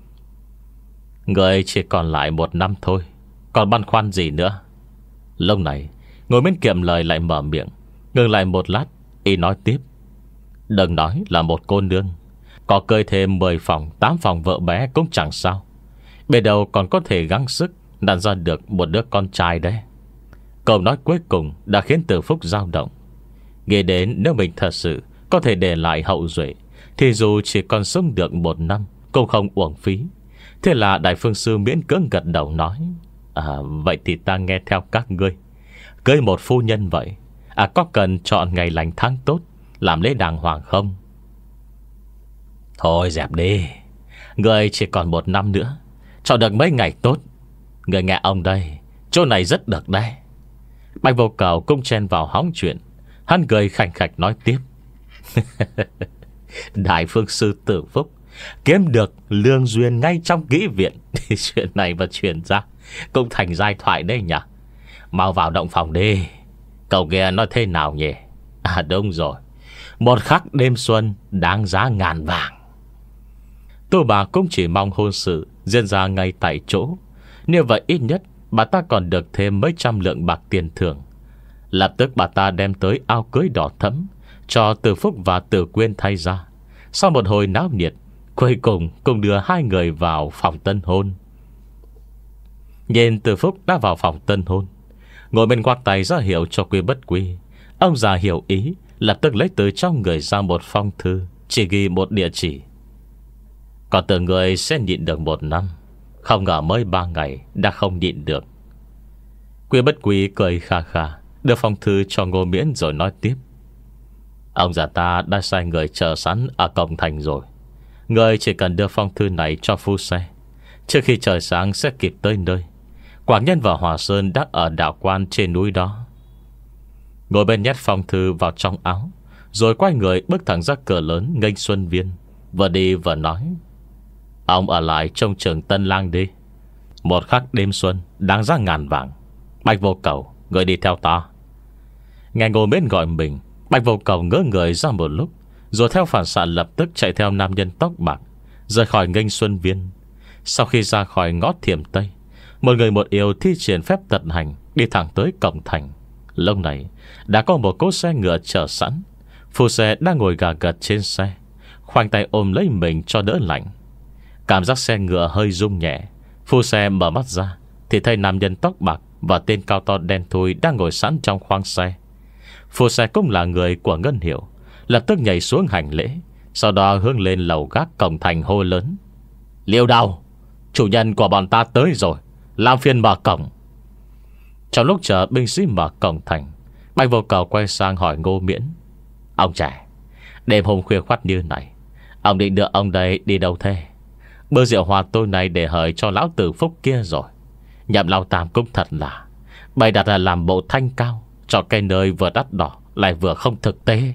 Người chỉ còn lại một năm thôi, còn băn khoăn gì nữa? Lúc này Ngồi bên kiệm lời lại mở miệng, ngừng lại một lát, y nói tiếp: Đừng nói là một cô nương, có cơi thêm mười phòng, tám phòng vợ bé cũng chẳng sao. Bề đầu còn có thể gắng sức đàn ra được một đứa con trai đấy. Câu nói cuối cùng đã khiến Tử Phúc dao động. Nghĩ đến nếu mình thật sự có thể để lại hậu duệ, thì dù chỉ còn sống được một năm cũng không uổng phí. Thế là đại phương sư miễn cưỡng gật đầu nói: À, vậy thì ta nghe theo các ngươi. Cưới một phu nhân vậy, à, có cần chọn ngày lành tháng tốt làm lễ đàng hoàng không? Thôi dẹp đi, ngươi chỉ còn một năm nữa, chọn được mấy ngày tốt. Ngươi nghe ông đây, chỗ này rất được đấy. Bạch Vô Cầu cũng chen vào hóng chuyện. Hắn cười khành khạch nói tiếp: Đại phương sư Tử Phúc kiếm được lương duyên ngay trong kỹ viện. Chuyện này mà truyền ra cũng thành giai thoại đấy nhỉ. Mau vào động phòng đi. Cậu kia nói thế nào nhỉ? À đúng rồi, một khắc đêm xuân đáng giá ngàn vàng. Tô bà cũng chỉ mong hôn sự diễn ra ngay tại chỗ. Như vậy ít nhất bà ta còn được thêm mấy trăm lượng bạc tiền thưởng. Lập tức bà ta đem tới áo cưới đỏ thẫm cho Tử Phúc và Tử Quyên thay ra. Sau một hồi náo nhiệt, cuối cùng cùng đưa hai người vào phòng tân hôn. Nhìn Tử Phúc đã vào phòng tân hôn, ngồi bên quạt tay ra hiệu cho Quy Bất Quy. Ông già hiểu ý, lập tức lấy từ trong người ra một phong thư, chỉ ghi một địa chỉ. Còn tưởng người sẽ nhịn được một năm, không ngờ mới ba ngày đã không nhịn được. Quy Bất Quy cười kha kha, đưa phong thư cho Ngô Miễn rồi nói tiếp: Ông già ta đã sai người chờ sẵn ở cổng thành rồi. Người chỉ cần đưa phong thư này cho phu xe, trước khi trời sáng sẽ kịp tới nơi. Quảng Nhân và Hòa Sơn đang ở đạo quan trên núi đó. Ngồi bên nhét phong thư vào trong áo, rồi quay người bước thẳng ra cửa lớn nghênh Xuân Viên, vừa đi vừa nói: Ông ở lại trong trường Tân Lang đi. Một khắc đêm xuân đáng giá ngàn vàng. Bạch Vô Cầu, người đi theo ta. Nghe Ngô Miễn gọi mình, Bạch Vô Cầu ngỡ người ra một lúc, rồi theo phản xạ lập tức chạy theo nam nhân tóc bạc, rời khỏi nghênh Xuân Viên. Sau khi ra khỏi ngõ Thiểm Tây, một người một yêu thi triển phép tận hành, đi thẳng tới cổng thành. Lúc này đã có một cỗ xe ngựa chờ sẵn. Phu xe đang ngồi gà gật trên xe, khoanh tay ôm lấy mình cho đỡ lạnh. Cảm giác xe ngựa hơi rung nhẹ. Phu xe mở mắt ra thì thấy nam nhân tóc bạc và tên cao to đen thui đang ngồi sẵn trong khoang xe. Phu xe cũng là người của Ngân Hiểu, lập tức nhảy xuống hành lễ, sau đó hướng lên lầu gác cổng thành hô lớn: Liêu Đào, chủ nhân của bọn ta tới rồi, làm phiền mở cổng. Trong lúc chờ binh sĩ mở cổng thành, Bạch Vô Cầu quay sang hỏi Ngô Miễn: Ông trẻ, đêm hôm khuya khoắt như này, ông định đưa ông đây đi đâu thế? Bơ rượu hoa tôi này để hời cho lão tử phúc kia rồi. Nhậm Lão Tam cũng thật là bày đặt là làm bộ thanh cao, cho cái nơi vừa đắt đỏ lại vừa không thực tế.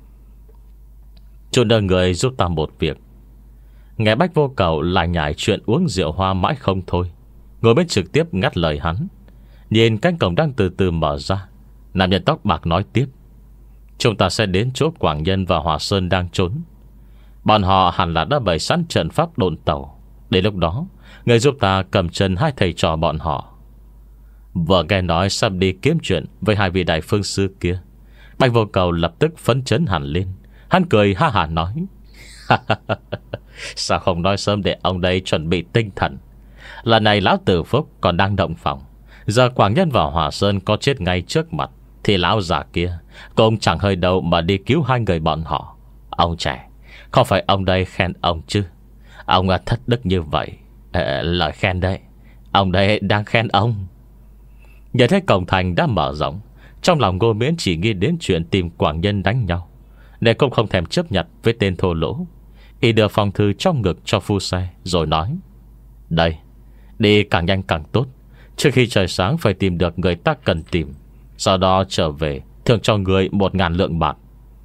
Chú nợ người giúp ta một việc. Nghe Bạch Vô Cầu lại nhảy chuyện uống rượu hoa mãi không thôi, Ngồi bên trực tiếp ngắt lời hắn. Nhìn cánh cổng đang từ từ mở ra, nam nhân tóc bạc nói tiếp: Chúng ta sẽ đến chỗ Quảng Nhân và Hòa Sơn đang trốn. Bọn họ hẳn là đã bày sẵn trận pháp độn tàu. Đến lúc đó, người giúp ta cầm chân hai thầy trò bọn họ. Vừa nghe nói sắp đi kiếm chuyện với hai vị đại phương sư kia, Bạch Vô Cầu lập tức phấn chấn hẳn lên. Hắn cười ha hả nói: Sao không nói sớm để ông đây chuẩn bị tinh thần. Lần này lão tử phúc còn đang động phòng, giờ Quảng Nhân và Hòa Sơn có chết ngay trước mặt, thì lão già kia cũng chẳng hơi đâu mà đi cứu hai người bọn họ. Ông trẻ, không phải ông đây khen ông chứ? Ông thất đức như vậy. à, Lời khen đấy, ông đây đang khen ông. Nhìn thấy cổng thành đã mở rộng, trong lòng Ngô Miễn chỉ nghĩ đến chuyện tìm Quảng Nhân đánh nhau, nên cũng không thèm chấp nhận với tên thô lỗ. Y đưa phong thư trong ngực cho phu xe, rồi nói: Đây, đi càng nhanh càng tốt. Trước khi trời sáng phải tìm được người ta cần tìm, sau đó trở về thưởng cho người một ngàn lượng bạc.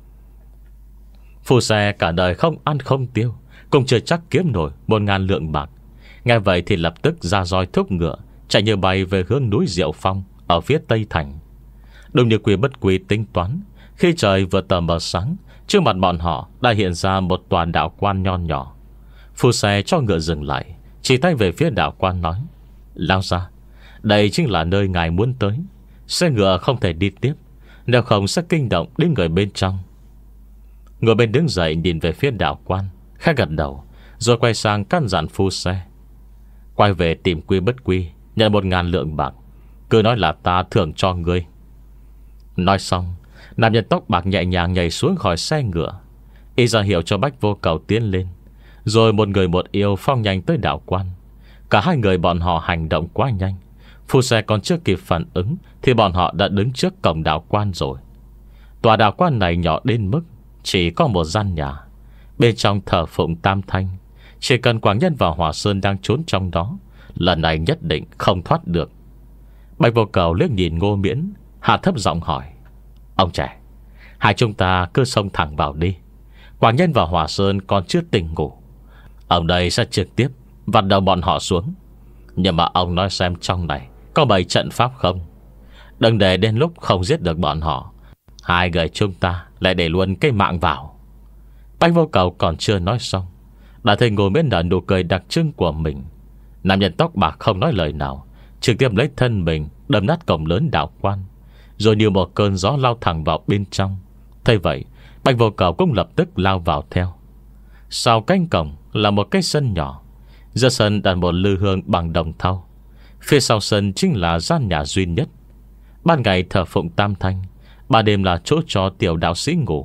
Phu xe cả đời không ăn không tiêu, cũng chưa chắc kiếm nổi một ngàn lượng bạc. Nghe vậy thì lập tức ra roi thúc ngựa, chạy như bay về hướng núi Diệu Phong ở phía tây thành. Đúng như Quy Bất Quy tính toán, khi trời vừa tờ mờ sáng, trước mặt bọn họ đã hiện ra một tòa đạo quan nho nhỏ. Phu xe cho ngựa dừng lại, chỉ tay về phía đạo quan nói: Lao ra, đây chính là nơi ngài muốn tới. Xe ngựa không thể đi tiếp, nếu không sẽ kinh động đến người bên trong. Người bên đứng dậy nhìn về phía đạo quan, khẽ gật đầu, rồi quay sang căn dặn phu xe: Quay về tìm Quy Bất Quy, nhận một ngàn lượng bạc, cứ nói là ta thưởng cho ngươi. Nói xong, nam nhân tóc bạc nhẹ nhàng nhảy xuống khỏi xe ngựa. Y ra hiệu cho Bạch Vô Cầu tiến lên, rồi một người một yêu phong nhanh tới đạo quan. Cả hai người bọn họ hành động quá nhanh, phu xe còn chưa kịp phản ứng thì bọn họ đã đứng trước cổng đạo quan rồi. Tòa đạo quan này nhỏ đến mức chỉ có một gian nhà, bên trong thờ phụng tam thanh. Chỉ cần Quảng Nhân và Hòa Sơn đang trốn trong đó, lần này nhất định không thoát được. Bạch Vô Cầu liếc nhìn Ngô Miễn, hạ thấp giọng hỏi: Ông trẻ, hai chúng ta cứ xông thẳng vào đi. Quảng Nhân và Hòa Sơn còn chưa tỉnh ngủ, ông đây sẽ trực tiếp vặn đầu bọn họ xuống. Nhưng mà ông nói xem trong này có bày trận pháp không? Đừng để đến lúc không giết được bọn họ, hai người chúng ta lại để luôn cái mạng vào. Bạch Vô Cầu còn chưa nói xong, đã thấy Ngô Miễn nở nụ cười đặc trưng của mình. Nam nhân tóc bạc không nói lời nào, trực tiếp lấy thân mình đâm nát cổng lớn đạo quan, rồi như một cơn gió lao thẳng vào bên trong. Thấy vậy, Bạch Vô Cầu cũng lập tức lao vào theo. Sau cánh cổng là một cái sân nhỏ, giữa sân đặt một lư hương bằng đồng thau. Phía sau sân chính là gian nhà duy nhất. Ban ngày thờ phụng tam thanh, Ban đêm là chỗ cho tiểu đạo sĩ ngủ.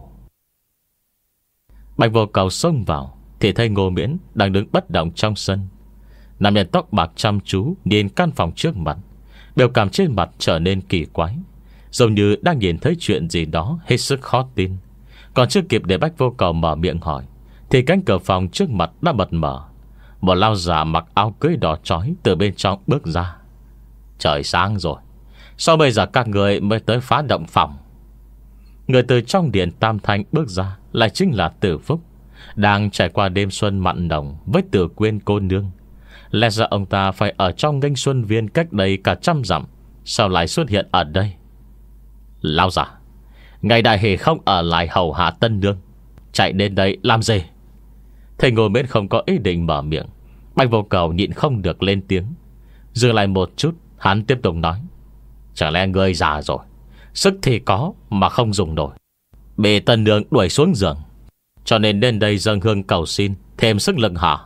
Bạch Vô Cầu xông vào thì thấy Ngô Miễn đang đứng bất động trong sân. Nam nhân tóc bạc chăm chú nhìn căn phòng trước mặt, biểu cảm trên mặt trở nên kỳ quái, giống như đang nhìn thấy chuyện gì đó hết sức khó tin. Còn chưa kịp để Bạch Vô Cầu mở miệng hỏi thì cánh cửa phòng trước mặt đã bật mở. Một lao già mặc áo cưới đỏ chói từ bên trong bước ra. Trời sáng rồi, sao bây giờ các người mới tới phá động phòng? Người từ trong điện Tam Thanh bước ra lại chính là Từ Phúc, đang trải qua đêm xuân mặn nồng với Tử Quyên cô nương. Lẽ ra ông ta phải ở trong nghênh xuân viên cách đây cả trăm dặm, sao lại xuất hiện ở đây? Lao giả, ngày đại hỷ không ở lại hầu hạ tân nương, chạy đến đây làm gì? Thầy Ngô Miễn không có ý định mở miệng. Bạch Vô Cầu nhịn không được lên tiếng. Dừng lại một chút, hắn tiếp tục nói: chẳng lẽ ngươi già rồi, sức thì có mà không dùng nổi, bị tân nương đuổi xuống giường, cho nên đến đây dâng hương cầu xin thêm sức lực hả?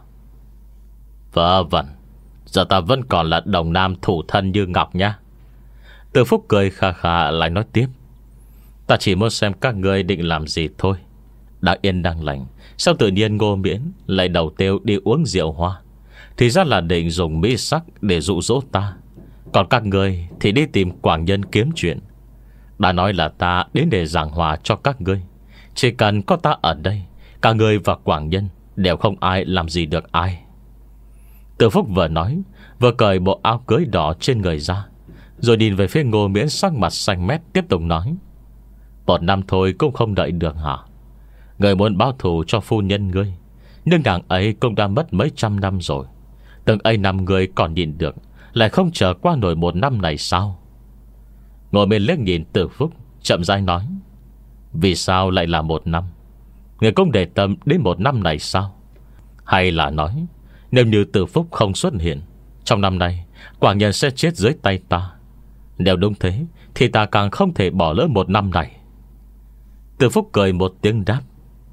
Vớ vẩn, giờ ta vẫn còn là đồng nam thủ thân như ngọc nhá. Từ Phúc cười khà khà lại nói tiếp: ta chỉ muốn xem các ngươi định làm gì thôi. Đang yên đang lành, sao tự nhiên Ngô Miễn lại đầu tiêu đi uống rượu hoa? Thì ra là định dùng mỹ sắc để dụ dỗ ta. Còn các ngươi thì đi tìm Quảng Nhân kiếm chuyện. Đã nói là ta đến để giảng hòa cho các ngươi. Chỉ cần có ta ở đây, cả ngươi và Quảng Nhân đều không ai làm gì được ai. Từ Phúc vừa nói, vừa cởi bộ áo cưới đỏ trên người ra, rồi nhìn về phía Ngô Miễn sắc mặt xanh mét, tiếp tục nói: một năm thôi cũng không đợi được hả? Người muốn báo thù cho phu nhân ngươi, nhưng nàng ấy cũng đã mất mấy trăm năm rồi. Từng ấy năm người còn nhịn được, lại không chờ qua nổi một năm này sao? Ngồi bên liếc nhìn Từ Phúc, chậm rãi nói: vì sao lại là một năm? Người cũng để tâm đến một năm này sao? Hay là nói, nếu như Từ Phúc không xuất hiện, trong năm nay Quảng Nhân sẽ chết dưới tay ta. Nếu đúng thế thì ta càng không thể bỏ lỡ một năm này. Từ Phúc cười một tiếng đáp: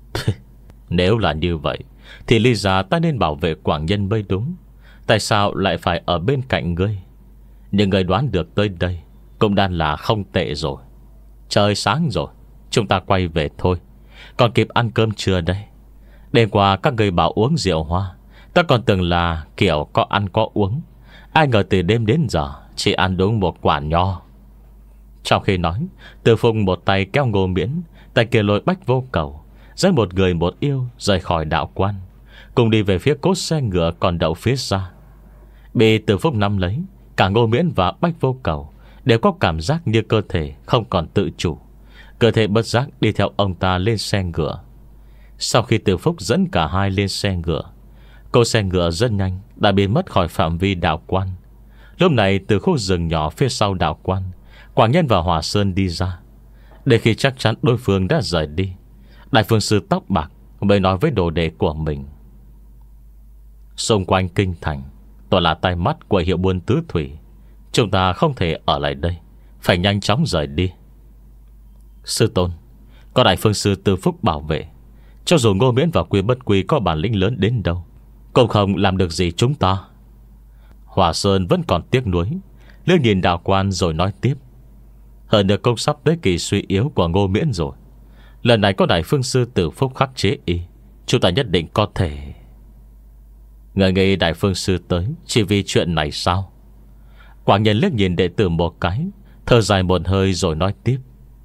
nếu là như vậy thì lý ra ta nên bảo vệ Quảng Nhân mới đúng. Tại sao lại phải ở bên cạnh ngươi? Nhưng người đoán được tới đây cũng đang là không tệ rồi. Trời sáng rồi, chúng ta quay về thôi. Còn kịp ăn cơm trưa đây. Đêm qua các người bảo uống rượu hoa, ta còn tưởng là kiểu có ăn có uống. Ai ngờ từ đêm đến giờ chỉ ăn đúng một quả nho. Trong khi nói, Từ Phúc một tay kéo Ngô Miễn, tay kia lôi Bạch Vô Cầu, dẫn một người một yêu rời khỏi đạo quan, cùng đi về phía cốt xe ngựa còn đậu phía xa. Bị Từ Phúc nắm lấy, cả Ngô Miễn và Bạch Vô Cầu đều có cảm giác như cơ thể không còn tự chủ. Cơ thể bất giác đi theo ông ta lên xe ngựa. Sau khi Từ Phúc dẫn cả hai lên xe ngựa, cô xe ngựa rất nhanh đã biến mất khỏi phạm vi đạo quan. Lúc này từ khu rừng nhỏ phía sau đạo quan, Quảng Nhân và Hòa Sơn đi ra. Để khi chắc chắn đối phương đã rời đi, Đại Phương Sư tóc bạc mới nói với đồ đệ của mình: xung quanh kinh thành toàn là tai mắt của hiệu buôn tứ thủy, chúng ta không thể ở lại đây, phải nhanh chóng rời đi. Sư tôn, có Đại Phương Sư Từ Phúc bảo vệ, cho dù Ngô Miễn và Quy Bất Quy có bản lĩnh lớn đến đâu cũng không làm được gì chúng ta. Hòa Sơn vẫn còn tiếc nuối, liếc nhìn đạo quan rồi nói tiếp: hơn nữa công sắp tới kỳ suy yếu của Ngô Miễn rồi. Lần này có Đại Phương Sư Từ Phúc khắc chế y, chúng ta nhất định có thể. Người nghĩ Đại Phương Sư tới chỉ vì chuyện này sao? Quảng Nhân liếc nhìn đệ tử một cái, thở dài một hơi rồi nói tiếp: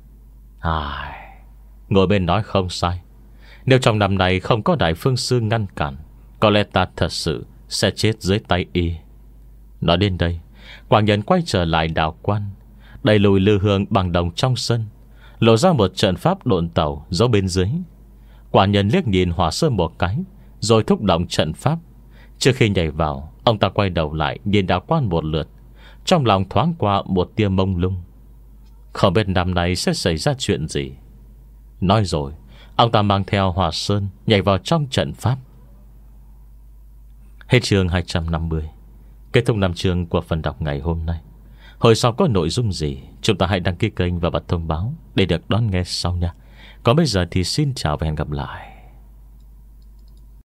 ai, ngồi bên nói không sai. Nếu trong năm này không có Đại Phương Sư ngăn cản, có lẽ ta thật sự sẽ chết dưới tay y. Nói đến đây, Quảng Nhân quay trở lại đạo quan, đẩy lùi lư hương bằng đồng trong sân, lộ ra một trận pháp độn tàu giấu bên dưới. Quảng Nhân liếc nhìn Hòa Sơn một cái, rồi thúc động trận pháp. Trước khi nhảy vào, ông ta quay đầu lại nhìn đạo quan một lượt, trong lòng thoáng qua một tia mông lung. Không biết năm nay sẽ xảy ra chuyện gì. Nói rồi, ông ta mang theo Hòa Sơn nhảy vào trong trận pháp. Hết chương hai trăm năm mươi. Kết thúc năm chương của phần đọc ngày hôm nay. Hồi sau có nội dung gì, chúng ta hãy đăng ký kênh và bật thông báo để được đón nghe sau nha. Còn bây giờ thì xin chào và hẹn gặp lại.